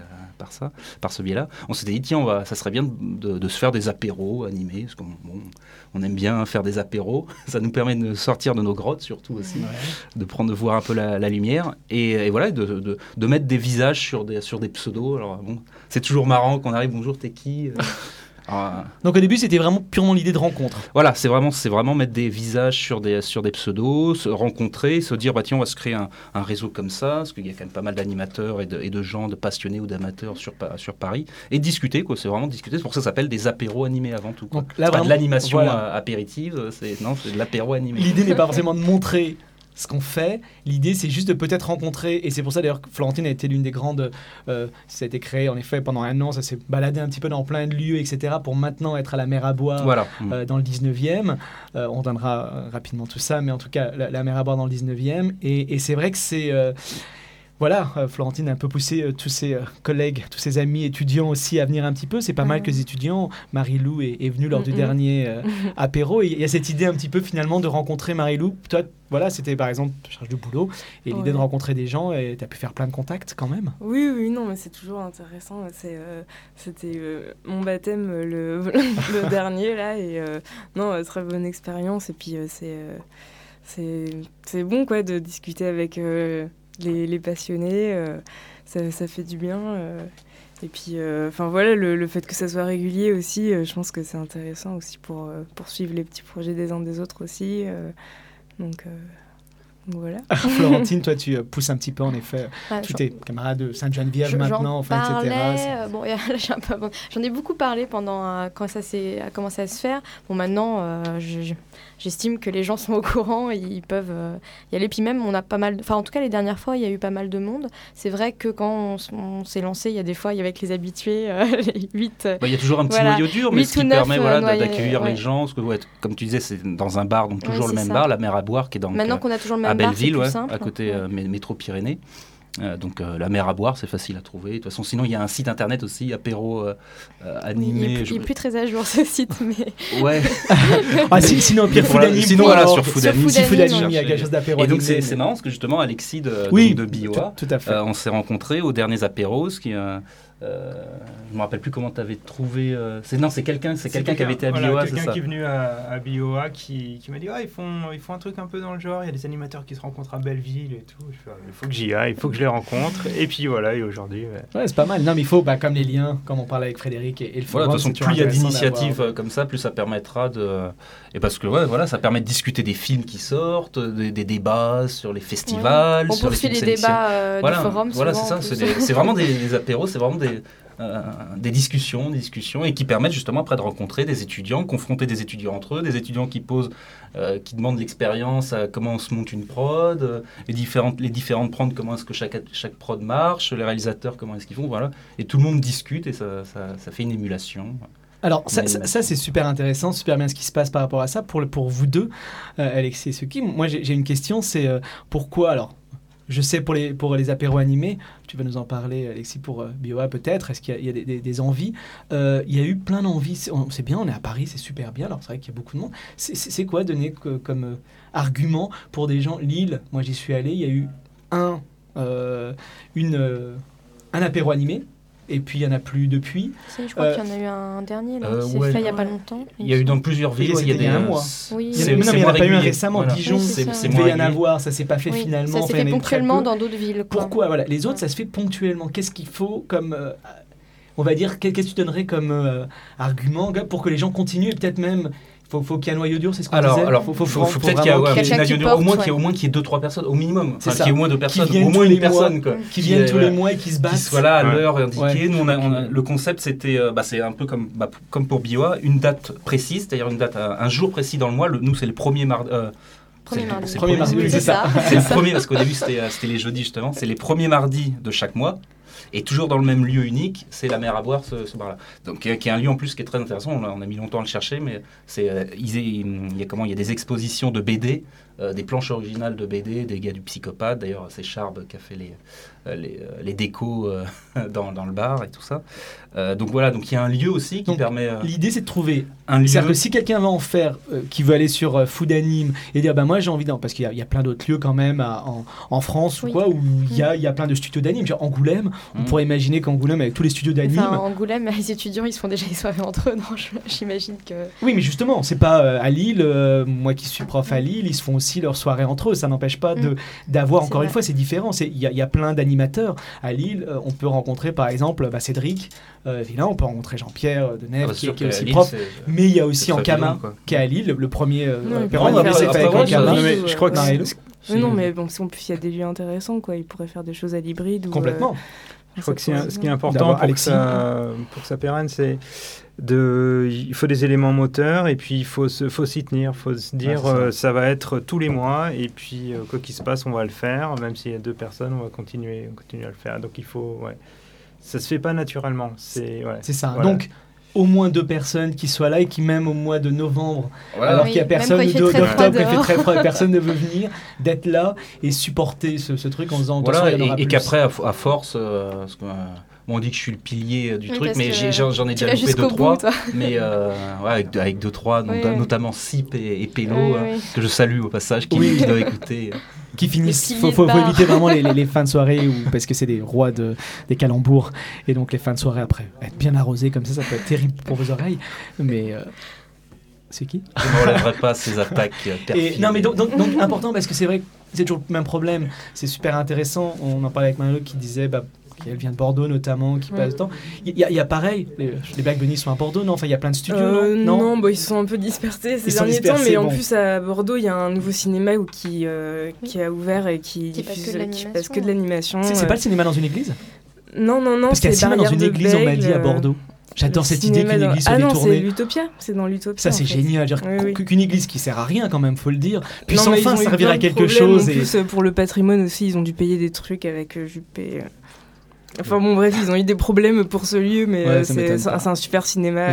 [SPEAKER 6] par ce biais-là, on s'était dit tiens, ça serait bien de se faire des apéros animés, parce qu'on aime bien faire des apéros, ça nous permet de sortir de nos grottes surtout aussi, de voir un peu la lumière, et voilà, de mettre des visages sur des pseudos. Alors c'est toujours marrant qu'on arrive, bonjour, t'es qui?
[SPEAKER 1] Donc au début c'était vraiment purement l'idée de rencontre.
[SPEAKER 6] Voilà, c'est vraiment mettre des visages sur des pseudos, se rencontrer, se dire tiens, on va se créer un réseau comme ça, parce qu'il y a quand même pas mal d'animateurs et de gens, de passionnés ou d'amateurs sur Paris, et discuter, quoi. C'est vraiment discuter, c'est pour ça que ça s'appelle des apéros animés avant tout, quoi. Donc, là, c'est pas de l'animation apéritive, c'est de l'apéro animé.
[SPEAKER 1] L'idée n'est pas forcément de montrer ce qu'on fait, l'idée c'est juste de peut-être rencontrer, et c'est pour ça d'ailleurs que Florentine a été l'une des grandes, ça a été créé en effet pendant un an, ça s'est baladé un petit peu dans plein de lieux, etc., pour maintenant être à la mer à boire, dans le 19e, on donnera rapidement tout ça, mais en tout cas la mer à boire dans le 19e, et c'est vrai que c'est... Florentine a un peu poussé tous ses collègues, tous ses amis étudiants aussi à venir un petit peu. C'est pas mal que les étudiants. Marie-Lou est venue lors du dernier apéro. Et il y a cette idée un petit peu finalement de rencontrer Marie-Lou. Toi, c'était par exemple, tu cherches du boulot. Et l'idée de rencontrer des gens, et tu as pu faire plein de contacts quand même.
[SPEAKER 7] Oui, non, mais c'est toujours intéressant. C'était mon baptême le dernier là. Et très bonne expérience. Et puis c'est bon quoi de discuter avec... les passionnés, ça fait du bien. Et puis, le fait que ça soit régulier aussi, je pense que c'est intéressant aussi pour poursuivre les petits projets des uns des autres aussi. Donc voilà.
[SPEAKER 1] Florentine, toi, tu pousses un petit peu, en effet, tous tes camarades de Sainte-Geneviève maintenant,
[SPEAKER 5] etc. J'en ai beaucoup parlé pendant quand ça a commencé à se faire. Bon, maintenant, j'estime que les gens sont au courant, ils peuvent y aller. Puis même, on a pas mal... en tout cas, les dernières fois, il y a eu pas mal de monde. C'est vrai que quand on s'est lancé, il y a des fois, avec les habitués, les 8...
[SPEAKER 6] il y a toujours un petit noyau dur, mais ce qui permet d'accueillir les gens. Parce que, comme tu disais, c'est dans un bar, donc toujours le même bar, la mer à boire, qui est dans...
[SPEAKER 5] Maintenant qu'on a toujours le même
[SPEAKER 6] à
[SPEAKER 5] bar,
[SPEAKER 6] Belleville,
[SPEAKER 5] c'est plus simple.
[SPEAKER 6] à côté métro Pyrénées. Donc la mer à boire, c'est facile à trouver. De toute façon, sinon il y a un site internet aussi, apéro animé.
[SPEAKER 5] Il n'est plus très à jour ce site, mais.
[SPEAKER 6] Ouais.
[SPEAKER 1] Sinon Pierre Foudanime.
[SPEAKER 6] Sinon voilà sur Foudanime.
[SPEAKER 1] Il y a quelque chose d'apéro.
[SPEAKER 6] Et donc c'est marrant parce que justement Alexis de BioA,
[SPEAKER 1] tout à fait.
[SPEAKER 6] On s'est rencontrés aux derniers apéros, je me rappelle plus comment tu avais trouvé. C'est quelqu'un qui avait été à BioA, c'est ça.
[SPEAKER 2] Quelqu'un qui est venu à BioA qui m'a dit ils font un truc un peu dans le genre. Il y a des animateurs qui se rencontrent à Belleville et tout. Je fais, il faut que j'y aille, il faut que je les rencontre. Et puis voilà, et aujourd'hui.
[SPEAKER 1] Ouais, c'est pas mal. Non, mais il faut comme les liens, comme on parlait avec Frédéric et le forum.
[SPEAKER 6] De toute façon, plus il y a d'initiatives comme ça, plus ça permettra de. Et parce que ça permet de discuter des films qui sortent, des débats sur les festivals.
[SPEAKER 5] On poursuit les débats du forum.
[SPEAKER 6] Voilà, c'est ça. C'est vraiment des apéros, c'est vraiment des discussions et qui permettent justement après de rencontrer des étudiants, confronter des étudiants entre eux, des étudiants qui qui demandent l'expérience à comment on se monte une prod, les différentes prods, comment est-ce que chaque prod marche, les réalisateurs comment est-ce qu'ils font, voilà, et tout le monde discute et ça fait une émulation.
[SPEAKER 1] Alors ça c'est super intéressant, super bien ce qui se passe par rapport à ça pour vous deux, Alexis et Suki. Moi j'ai une question, c'est pourquoi alors. Je sais pour les apéros animés, tu vas nous en parler Alexis pour BioA peut-être, est-ce qu'il y a des envies il y a eu plein d'envies, c'est bien, on est à Paris, c'est super bien, alors c'est vrai qu'il y a beaucoup de monde. C'est quoi donner comme argument pour des gens? Lille, moi j'y suis allé, il y a eu un apéro animé. Et puis il n'y en a plus depuis.
[SPEAKER 5] Je crois qu'il y en a eu un dernier, là, qui s'est fait il n'y a pas longtemps.
[SPEAKER 6] Il y a eu dans plusieurs villes.
[SPEAKER 1] Il y a un mois.
[SPEAKER 5] Oui.
[SPEAKER 1] Il n'y en a pas eu un récemment,
[SPEAKER 6] voilà.
[SPEAKER 1] Dijon, il devait y en avoir, ça ne s'est pas fait finalement.
[SPEAKER 5] Ça s'est fait ponctuellement dans d'autres villes.
[SPEAKER 1] Pourquoi les autres, ça se fait ponctuellement. Qu'est-ce qu'il faut comme... on va dire, qu'est-ce que tu donnerais comme argument pour que les gens continuent et peut-être même... Faut qu'il y ait un noyau dur, c'est ce qu'on disait.
[SPEAKER 6] Alors, faut peut-être qu'il y ait un noyau dur, au moins qu'il y ait 2-3 personnes, au minimum. Enfin, qu'il y ait au moins 2 personnes, au moins une personne.
[SPEAKER 1] Qui viennent tous les mois et qui se battent.
[SPEAKER 6] Qui soient là à l'heure indiquée. Nous, le concept, c'était, c'est un peu comme pour BioA, une date précise, c'est-à-dire un jour précis dans le mois. Nous, c'est le premier mardi.
[SPEAKER 1] Premier mardi, c'est ça.
[SPEAKER 6] C'est le premier, parce qu'au début, c'était les jeudis, justement. C'est les premiers mardis de chaque mois. Et toujours dans le même lieu unique, c'est la mer à boire, ce bar-là. Donc, qui est un lieu en plus qui est très intéressant. On a mis longtemps à le chercher, mais il y a des expositions de BD, des planches originales de BD, des gars du Psychopathe. D'ailleurs, c'est Charb qui a fait les décos dans le bar et tout ça. Donc voilà, donc il y a un lieu aussi qui permet...
[SPEAKER 1] L'idée, c'est de trouver un lieu. C'est-à-dire que si quelqu'un va en faire, qui veut aller sur Foudanime et dire, moi j'ai envie parce qu'il y a plein d'autres lieux quand même en France où il y a plein de studios d'anime. Genre Angoulême, on pourrait imaginer qu'Angoulême, avec tous les studios d'anime...
[SPEAKER 5] Angoulême, les étudiants, ils se font déjà les soirées entre eux, non, j'imagine que...
[SPEAKER 1] Oui, mais justement, c'est pas à Lille, moi qui suis prof à Lille, ils se font aussi leurs soirées entre eux. Ça n'empêche pas d'avoir, encore une fois, c'est différent. Il y a plein d'animateurs. À Lille, on peut rencontrer par exemple Cédric Villain, on peut rencontrer Jean-Pierre Deneuve qui est aussi prof, mais il y a aussi Ankama qui est à Lille, le premier apéro animé s'est fait avec Ankama.
[SPEAKER 2] Je crois que
[SPEAKER 7] non, mais bon, en plus il y a des lieux intéressants, quoi. Ils pourraient faire des choses à l'hybride.
[SPEAKER 1] Complètement.
[SPEAKER 2] Je crois que ce qui est important pour que ça pérenne, c'est il faut des éléments moteurs et puis il faut s'y tenir, il faut se dire ça va être tous les mois et puis quoi qu'il se passe on va le faire, même s'il y a 2 personnes on va continuer à le faire, donc il faut ça se fait pas naturellement, c'est
[SPEAKER 1] ça, voilà. Donc au moins 2 personnes qui soient là et qui même au mois de novembre, alors qu'il y a personne, ou d'octobre il fait très froid et personne ne veut venir, d'être là et supporter ce truc en faisant
[SPEAKER 6] et qu'après à force on dit que je suis le pilier du truc, mais j'en ai déjà loupé 2-3. Mais avec 2-3, notamment Sip et Pélo, que je salue au passage, qui doivent écouter.
[SPEAKER 1] Qui finissent. Il faut éviter vraiment les fins de soirée, parce que c'est des rois des calembours. Et donc les fins de soirée après, être bien arrosé comme ça peut être terrible pour vos oreilles. Mais... c'est qui ?
[SPEAKER 6] Je ne relèverai pas ces attaques perfides.
[SPEAKER 1] Non, mais donc important, parce que c'est vrai que c'est toujours le même problème. C'est super intéressant. On en parlait avec Marie qui disait... Elle vient de Bordeaux notamment, qui passe le temps. Il y a pareil, les Black Bunny sont à Bordeaux, non? Enfin, il y a plein de studios, non,
[SPEAKER 7] ils se sont un peu dispersés ces derniers temps, mais en plus à Bordeaux, il y a un nouveau cinéma qui a ouvert et qui passe que de l'animation.
[SPEAKER 1] C'est pas le cinéma dans une église?
[SPEAKER 7] Non.
[SPEAKER 1] Parce qu'il y a un cinéma dans une église, on m'a dit, à Bordeaux. J'adore cette idée qu'une église soit détournée.
[SPEAKER 7] Non, c'est l'Utopia, c'est dans l'Utopia.
[SPEAKER 1] Ça, c'est génial. Qu'une église qui sert à rien, quand même, faut le dire, puisse enfin servir à quelque chose.
[SPEAKER 7] En plus, pour le patrimoine aussi, ils ont dû payer des trucs avec Juppé. Enfin bon, bref, ils ont eu des problèmes pour ce lieu, mais c'est un super cinéma.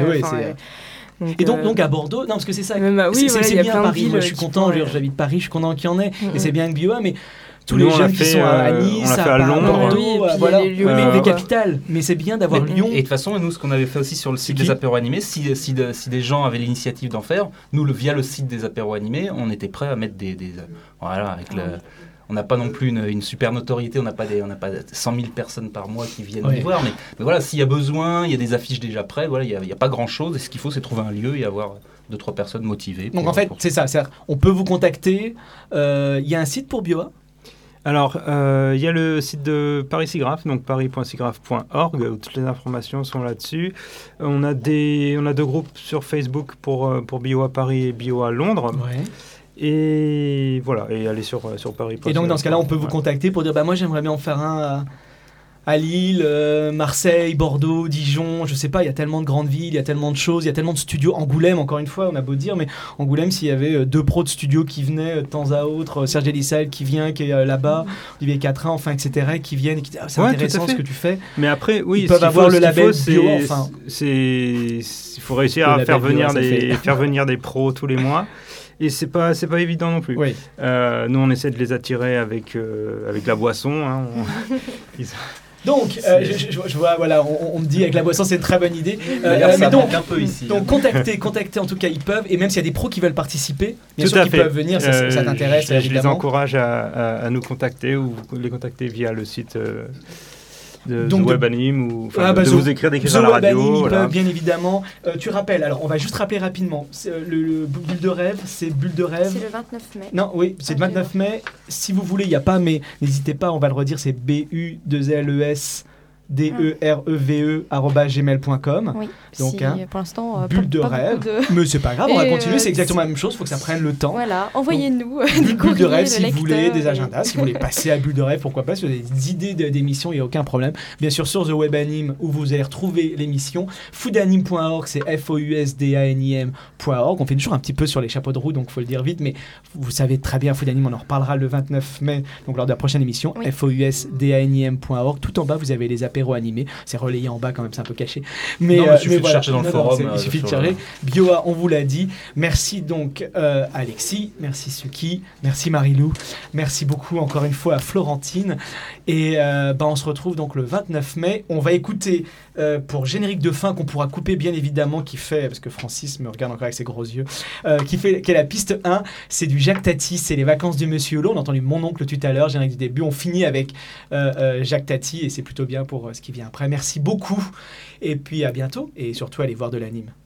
[SPEAKER 1] Donc à Bordeaux, non, parce que c'est ça.
[SPEAKER 7] C'est bien à Paris,
[SPEAKER 1] moi je suis content, j'habite Paris, je suis content qu'il y en ait, et c'est bien que BioA, mais tous les jeunes qui sont à Nice,
[SPEAKER 2] on l'a fait à Londres,
[SPEAKER 1] Bordeaux, voilà, les capitales. Mais c'est bien d'avoir Lyon.
[SPEAKER 6] Et de toute façon, nous, ce qu'on avait fait aussi sur le site des apéros animés, si des gens avaient l'initiative d'en faire, nous, via le site des apéros animés, on était prêts à mettre voilà, avec on n'a pas non plus une super notoriété, on n'a pas 100 000 personnes par mois qui viennent nous voir, mais voilà, s'il y a besoin, il y a des affiches déjà prêtes, voilà, il n'y a pas grand-chose, et ce qu'il faut, c'est trouver un lieu et avoir 2-3 personnes motivées.
[SPEAKER 1] Donc en fait, c'est ça, on peut vous contacter, il y a un site pour BioA ?
[SPEAKER 2] Alors, il y a le site de Paris SIGGRAPH, donc paris.sigraph.org, où toutes les informations sont là-dessus. On a deux groupes sur Facebook pour BioA Paris et BioA Londres.
[SPEAKER 1] Ouais.
[SPEAKER 2] Et voilà, et aller sur Paris.
[SPEAKER 1] Et donc dans ce cas-là, on peut vous contacter pour dire moi j'aimerais bien en faire un à Lille, Marseille, Bordeaux, Dijon, je sais pas, il y a tellement de grandes villes, il y a tellement de choses, il y a tellement de studios. Angoulême, encore une fois, on a beau dire, mais Angoulême, s'il y avait 2 pros de studios qui venaient de temps à autre, Serge Elissal qui vient, qui est là-bas, Olivier Catrin, enfin, etc., qui viennent et qui disent c'est intéressant ce que tu fais.
[SPEAKER 2] Mais après, oui,
[SPEAKER 1] ils peuvent avoir le label bio, enfin.
[SPEAKER 2] Il faut réussir à faire venir des pros tous les mois. Et c'est pas évident non plus.
[SPEAKER 1] Oui.
[SPEAKER 2] Nous, on essaie de les attirer avec la boisson. Hein.
[SPEAKER 1] Donc, je vois, voilà, on me dit avec la boisson, c'est une très bonne idée.
[SPEAKER 6] Mais donc, un peu ici.
[SPEAKER 1] Donc, contacter, en tout cas, ils peuvent. Et même s'il y a des pros qui veulent participer, bien sûr qu'ils peuvent venir, ça t'intéresse.
[SPEAKER 2] Je les encourage à nous contacter ou les contacter via le site de WebAnim ou de vous écrire à la radio.
[SPEAKER 1] Voilà. Bien évidemment. Tu rappelles, alors on va juste rappeler rapidement. Le Bulle de Rêve, c'est Bulle de Rêve.
[SPEAKER 5] C'est le 29 mai.
[SPEAKER 1] Non, oui, c'est le 29 mai. Si vous voulez, il n'y a pas, mais n'hésitez pas, on va le redire, c'est BU2LESDEREVE@gmail.com.
[SPEAKER 5] Oui,
[SPEAKER 1] donc
[SPEAKER 5] pour l'instant,
[SPEAKER 1] Bulle de Rêve. Mais c'est pas grave, on va continuer, c'est exactement la même chose, il faut que ça prenne le temps.
[SPEAKER 5] Voilà, envoyez-nous
[SPEAKER 1] des Bulle de Rêve si vous voulez, des agendas, si vous voulez passer à Bulle de Rêve, pourquoi pas, si vous avez des idées d'émissions, il n'y a aucun problème. Bien sûr, sur The Web Anim, où vous allez retrouver l'émission. Foodanim.org, c'est FOUSDANIM.org. On fait toujours un petit peu sur les chapeaux de roue, donc il faut le dire vite, mais vous savez très bien, Foodanim, on en reparlera le 29 mai, donc lors de la prochaine émission, oui. FOUSDANIM.org. Tout en bas, vous avez les apéros animés. C'est relayé en bas quand même, c'est un peu caché. Mais
[SPEAKER 6] il suffit de chercher dans le forum.
[SPEAKER 1] Il suffit de chercher. BioA, on vous l'a dit. Merci donc Alexis, merci Suki, merci Marilou, merci beaucoup encore une fois à Florentine. Et on se retrouve donc le 29 mai. On va écouter pour générique de fin qu'on pourra couper bien évidemment, qui fait, parce que Francis me regarde encore avec ses gros yeux, qui est la piste 1, c'est du Jacques Tati, c'est les vacances du Monsieur Hulot. On a entendu Mon Oncle tout à l'heure, générique du début. On finit avec Jacques Tati et c'est plutôt bien pour ce qui vient après. Merci beaucoup et puis à bientôt et surtout allez voir de l'anime.